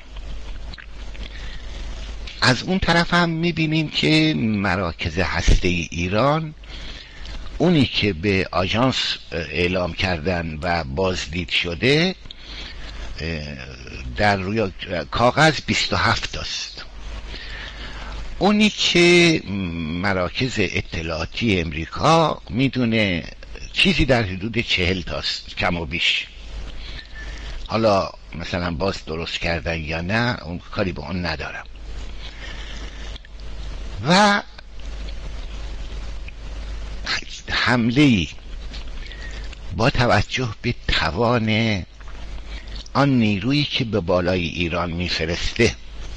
از اون طرف هم میبینیم که مراکز هسته‌ای ایران، اونی که به آژانس اعلام کردن و بازدید شده، در روی کاغذ 27 است. اونی که مراکز اطلاعاتی امریکا میدونه چیزی در حدود 40 تاست کم و بیش. حالا مثلا باز درست کردن یا نه، اون کاری به اون ندارم. و حمله‌ای با توجه به توان آن نیرویی که به بالای ایران میفرسته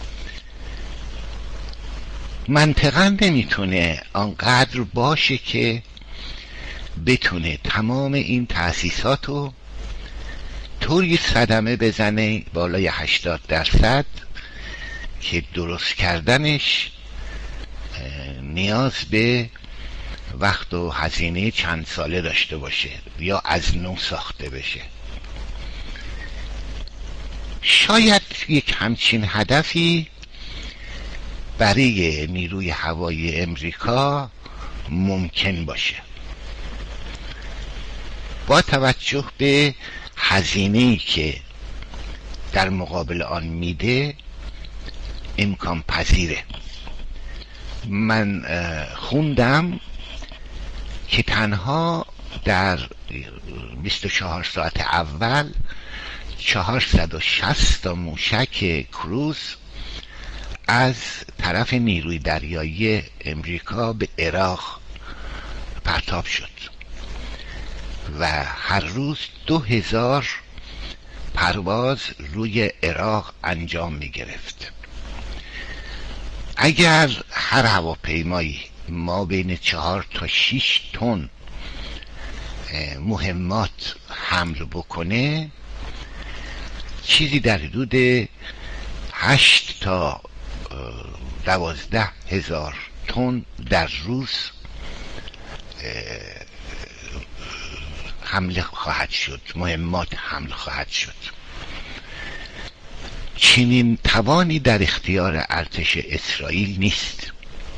منطقاً نمیتونه آنقدر باشه که بتونه تمام این تأسیسات رو طوری صدمه بزنه بالای 80% که درست کردنش نیاز به وقت و هزینه چند ساله داشته باشه یا از نو ساخته بشه. شاید یک همچین هدفی برای نیروی هوایی امریکا ممکن باشه با توجه به هزینه‌ای که در مقابل آن میده امکان پذیره. من خوندم که تنها در 24 ساعت اول 460 تا موشک کروز از طرف نیروی دریایی امریکا به عراق پرتاب شد و هر روز 2000 پرواز روی عراق انجام می گرفت. اگر هر هواپیمایی ما بین 4 تا 6 تن مهمات حمل بکنه چیزی در حدود 8 تا 12 هزار تن در روز حمله خواهد شد، مهمات حمل خواهد شد. چنین توانی در اختیار ارتش اسرائیل نیست.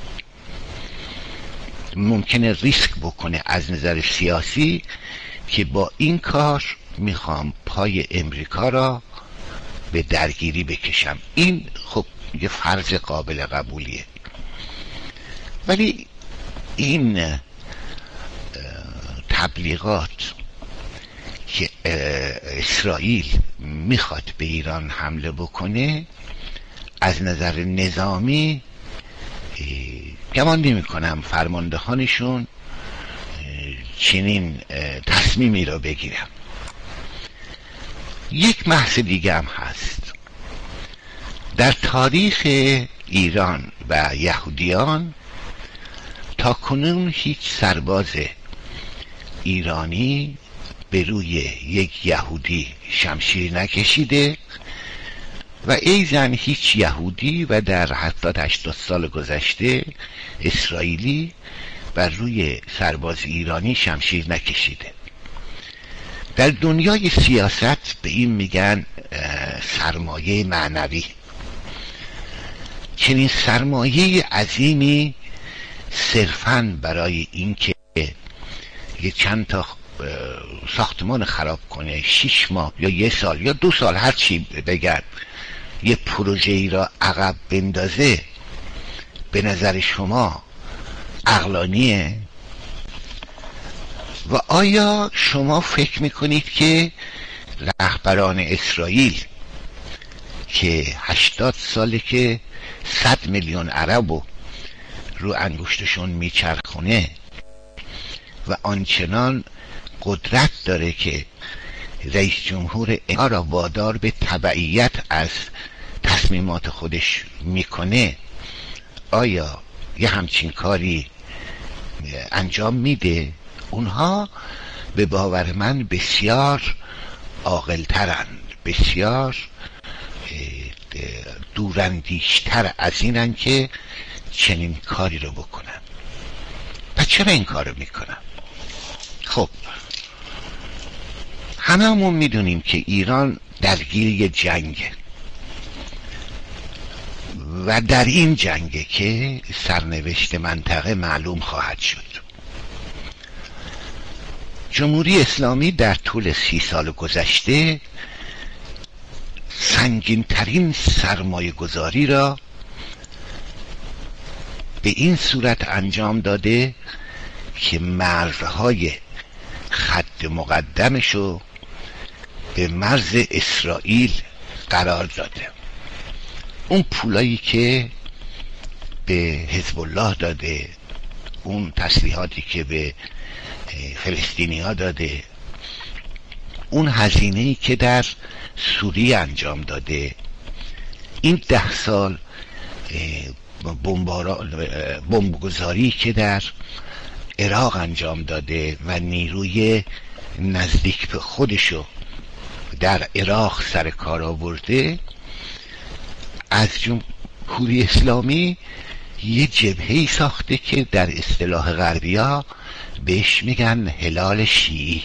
ممکنه ریسک بکنه از نظر سیاسی که با این کار میخوام پای امریکا را به درگیری بکشم. این خب یه فرض قابل قبولیه، ولی این تبلیغات که اسرائیل میخواد به ایران حمله بکنه از نظر نظامی گمان نمی کنم فرماندهانشون چنین تصمیمی را بگیرم. یک بحث دیگه هم هست. در تاریخ ایران و یهودیان تا کنون هیچ سرباز ایرانی به روی یک یهودی شمشیر نکشیده و ایزن هیچ یهودی و در 70-80 سال گذشته اسرائیلی بر روی سرباز ایرانی شمشیر نکشیده. در دنیای سیاست به این میگن سرمایه معنوی. چنین سرمایه عظیمی صرفاً برای اینکه یه چند تا ساختمان خراب کنه 6 ماه یا 1 سال یا 2 سال هر چی بگن یه پروژه‌ای را عقب بندازه به نظر شما عقلانیه؟ و آیا شما فکر میکنید که رهبران اسرائیل که 80 ساله که 100 میلیون عربو رو انگشتشون میچرخونه و آنچنان قدرت داره که رئیس جمهور اینا را وادار به تبعیت از تصمیمات خودش میکنه، آیا یه همچین کاری انجام میده؟ اونها به باور من بسیار عاقل‌ترند، بسیار دوراندیشتر از اینن که چنین کاری رو بکنن. پس چرا این کار رو میکنن؟ خب هممون میدونیم که ایران درگیر جنگه و در این جنگه که سرنوشت منطقه معلوم خواهد شد. جمهوری اسلامی در طول 30 سال گذشته سنگین ترین سرمایه گذاری را به این صورت انجام داده که مرزهای خط مقدمشو به مرز اسرائیل قرار داده. اون پولایی که به حزب الله داده، اون تسلیحاتی که به فلسطینی ها داده، اون هزینه‌ای که در سوریه انجام داده، این 10 سال بمبگذاری که در عراق انجام داده و نیروی نزدیک به خودشو در عراق سر کار آورده، از جمهوری اسلامی یه جبهه‌ای ساخته که در اصطلاح غربی‌ها بهش میگن هلال شیعی.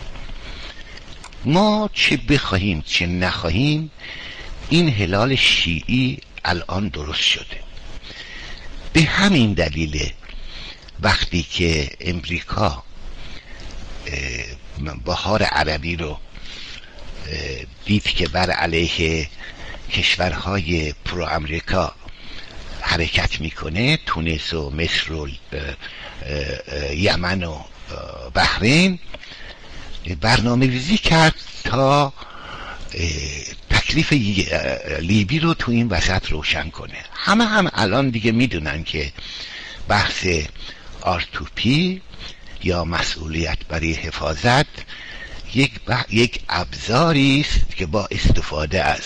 ما چه بخواهیم چه نخواهیم این هلال شیعی الان درست شده. به همین دلیل وقتی که امریکا بهار عربی رو دید که بر علیه کشورهای پرو امریکا حرکت میکنه، تونس و مصر و یمن و بحرین، برنامه ریزی کرد تا تکلیف لیبی رو تو این وسط روشن کنه. همه الان دیگه میدونن که بحث آرتوپی یا مسئولیت برای حفاظت یک ابزاری است که با استفاده از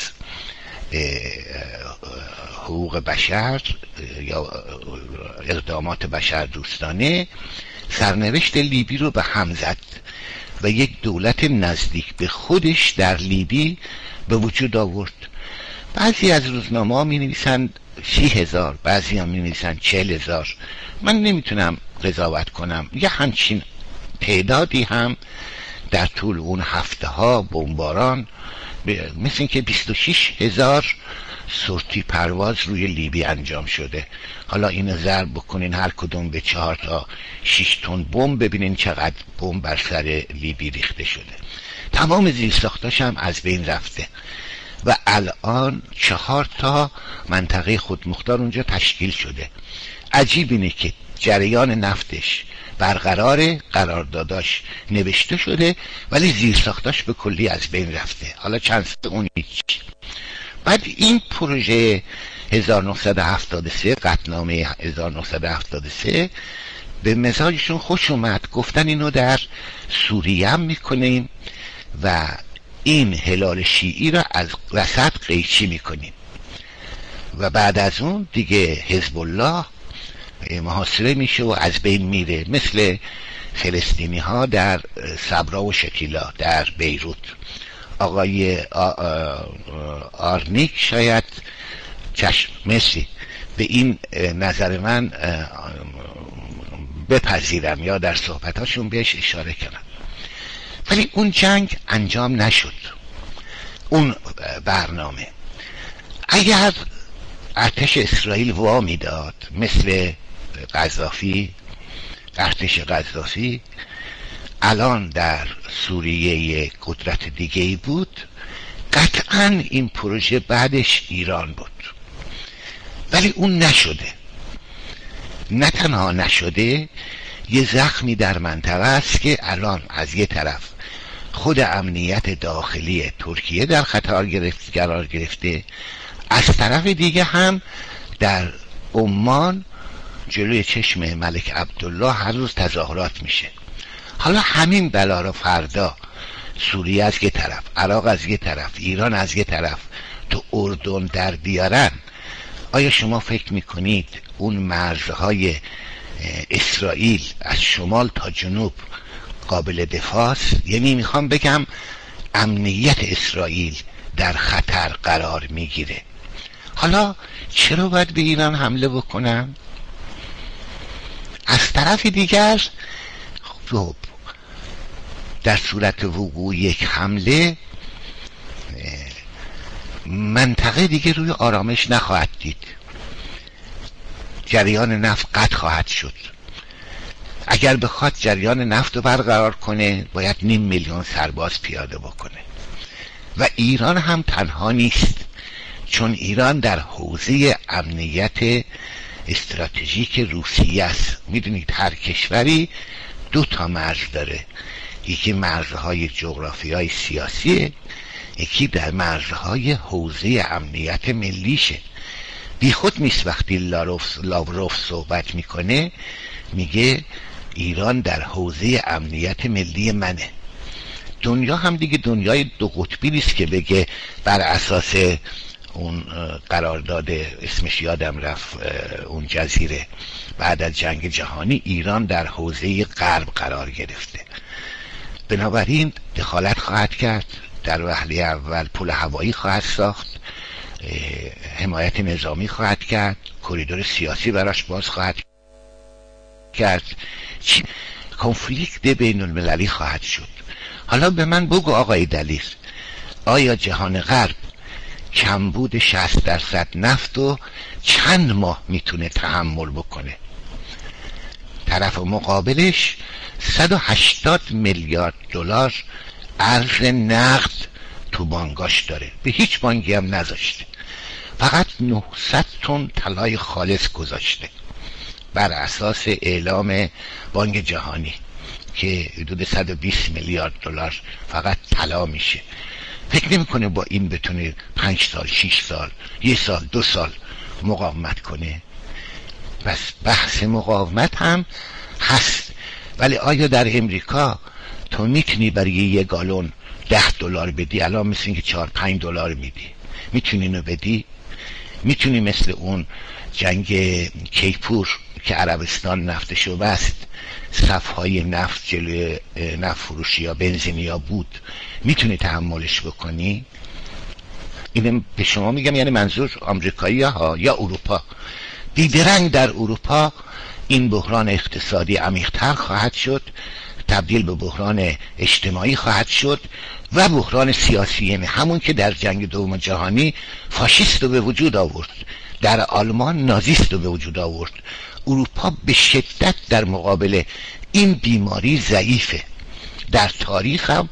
حقوق بشر یا اقدامات بشر دوستانه سرنوشت لیبی رو به هم زد و یک دولت نزدیک به خودش در لیبی به وجود آورد. بعضی از روزنامه ها می نویسن 30,000، بعضی ها می نویسن 40,000. من نمیتونم قضاوت کنم. یه همچین تعدادی هم در طول اون هفته ها بمباران مثل این که 26,000 سورتی پرواز روی لیبی انجام شده. حالا اینو ضرب بکنین هر کدوم به 4 تا 6 تن بمب، ببینین چقدر بمب بر سر لیبی ریخته شده. تمام زیرساختاش هم از بین رفته و الان 4 تا منطقه خودمختار اونجا تشکیل شده. عجیب اینه که جریان نفتش برقراره، قرارداداش نوشته شده، ولی زیرساختاش به کلی از بین رفته. حالا چند اون هیچ. بعد این پروژه 1973 قطعنامه 1973 به مزاجشون خوش اومد، گفتن اینو در سوریه هم میکنیم و این هلال شیعی را از وسط قیچی میکنیم و بعد از اون دیگه حزب الله محاصره میشه و از بین میره، مثل فلسطینی ها در صبرا و شکیلا در بیروت. آقای آرنیک شاید مسی به این نظر من بپذیرم یا در صحبتاشون بهش اشاره کنم. ولی اون جنگ انجام نشد. اون برنامه اگر ارتش اسرائیل وا میداد، مثل قذافی، ارتش قذافی الان در سوریه قدرت دیگه‌ای بود، قطعا این پروژه بعدش ایران بود. ولی اون نشده. نه تنها نشده، یه زخمی در منطقه است که الان از یه طرف خود امنیت داخلی ترکیه در خطر قرار گرفته، از طرف دیگه هم در عمان جلوی چشم ملک عبدالله هر روز تظاهرات میشه. حالا همین بلا رو فردا سوریه از یه طرف، عراق از یه طرف، ایران از یه طرف، تو اردن در بیارن، آیا شما فکر میکنید اون مرزهای اسرائیل از شمال تا جنوب قابل دفاع است؟ یعنی میخوام بگم امنیت اسرائیل در خطر قرار میگیره. حالا چرا باید به ایران حمله بکنم؟ از طرف دیگر در صورت وقوع یک حمله منطقه دیگه روی آرامش نخواهد دید، جریان نفت قطع خواهد شد. اگر بخواد جریان نفت رو برقرار کنه باید 500,000 سرباز پیاده بکنه و ایران هم تنها نیست، چون ایران در حوزه امنیت استراتژیک روسیه است. میدونید هر کشوری 2 تا مرز داره، یکی مرزهای جغرافیای سیاسیه، یکی در مرزهای حوزه امنیت ملیشه. بی خود نیست وقتی لاوروف صحبت میکنه میگه ایران در حوزه امنیت ملی منه. دنیا هم دیگه دنیای دو قطبی نیست که بگه بر اساس اون قرارداد اسمش یادم رفت اون جزیره بعد از جنگ جهانی ایران در حوزه غرب قرار گرفته. بنابراین دخالت خواهد کرد، در وهله اول پل هوایی خواهد ساخت، حمایت نظامی خواهد کرد، کریدور سیاسی براش باز خواهد کرد، کنفلیکت بین المللی خواهد شد. حالا به من بگو آقای دلیر، آیا جهان غرب کمبود 60% نفت و چند ماه میتونه تحمل بکنه؟ طرف مقابلش 180 میلیارد دلار ارز نقد تو بانکاش داره، به هیچ بانکی هم نذاشته، فقط 900 تن طلای خالص گذاشته بر اساس اعلام بانک جهانی که حدود 120 میلیارد دلار فقط طلا میشه. فکر نمیکنه با این بتونه 5 سال 6 سال 1 سال 2 سال مقاومت کنه؟ بس بحث مقاومت هم هست. ولی آیا در امریکا تو میتونی برای 1 گالون $10 بدی؟ الان مثل این که $4-5 میدی، میتونی اینو بدی؟ میتونی مثل اون جنگ کیپور که عربستان نفتشو بست، صفهای نفت جلوی نفت فروشی یا بنزینی ها بود، میتونی تحملش بکنی؟ اینو به شما میگم، یعنی منظور آمریکایی ها یا اروپا. بیدرنگ در اروپا این بحران اقتصادی عمیق‌تر خواهد شد، تبدیل به بحران اجتماعی خواهد شد و بحران سیاسی، یعنی همون که در جنگ دوم جهانی فاشیست رو به وجود آورد، در آلمان نازیست رو به وجود آورد. اروپا به شدت در مقابل این بیماری ضعیفه. در تاریخ هم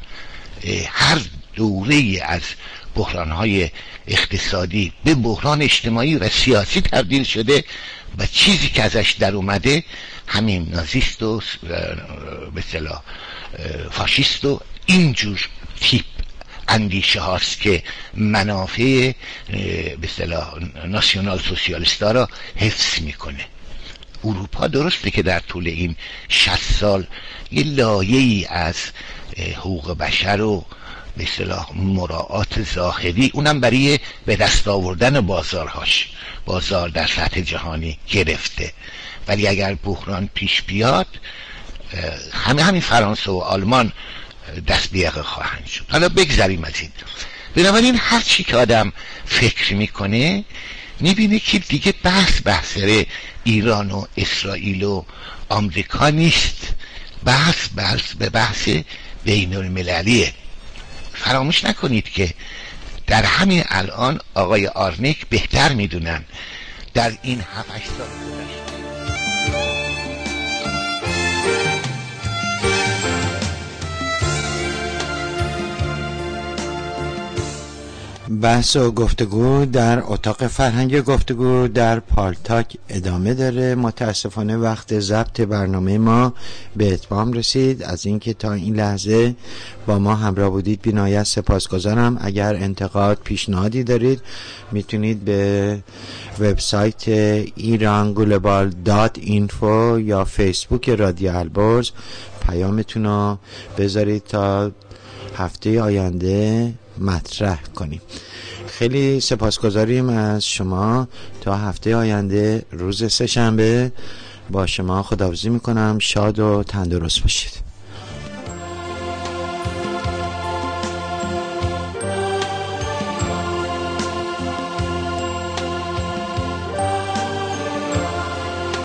هر دوره از بحران‌های اقتصادی به بحران اجتماعی و سیاسی تبدیل شده و چیزی که ازش در اومده همین نازیست و به اصطلاح فاشیست و اینجور تیپ اندیشه هاست که منافع به اصطلاح ناسیونال سوسیالیستا را حفظ میکنه. اروپا درسته که در طول این 60 سال یه لایه‌ای از حقوق بشر و به اصطلاح مراعات ظاهری، اونم برای به دست آوردن بازار در سطح جهانی گرفته. ولی اگر بحران پیش بیاد همین فرانسه و آلمان دست به یقه خواهند شد. حالا بگذریم از این. بنابراین هر چی که آدم فکر میکنه میبینه که دیگه بحث ایران و اسرائیل و آمریکا نیست، بحث بین المللیه. فراموش نکنید که در همین الان آقای آرنیک بهتر میدونن در این 7-8 سال گذشته بحث و گفتگو در اتاق فرهنگ گفتگو در پالتاک ادامه داره. متاسفانه وقت ضبط برنامه ما به اتمام رسید. از اینکه تا این لحظه با ما همراه بودید بی‌نهایت سپاسگزارم. اگر انتقاد پیشنهادی دارید میتونید به وبسایت iranglobal.info یا فیسبوک رادیو البرز پیامتون رو بذارید تا هفته آینده مطرح کنیم. خیلی سپاسگزاریم از شما. تا هفته آینده روز سه‌شنبه با شما خداحافظی میکنم. شاد و تندرست باشید.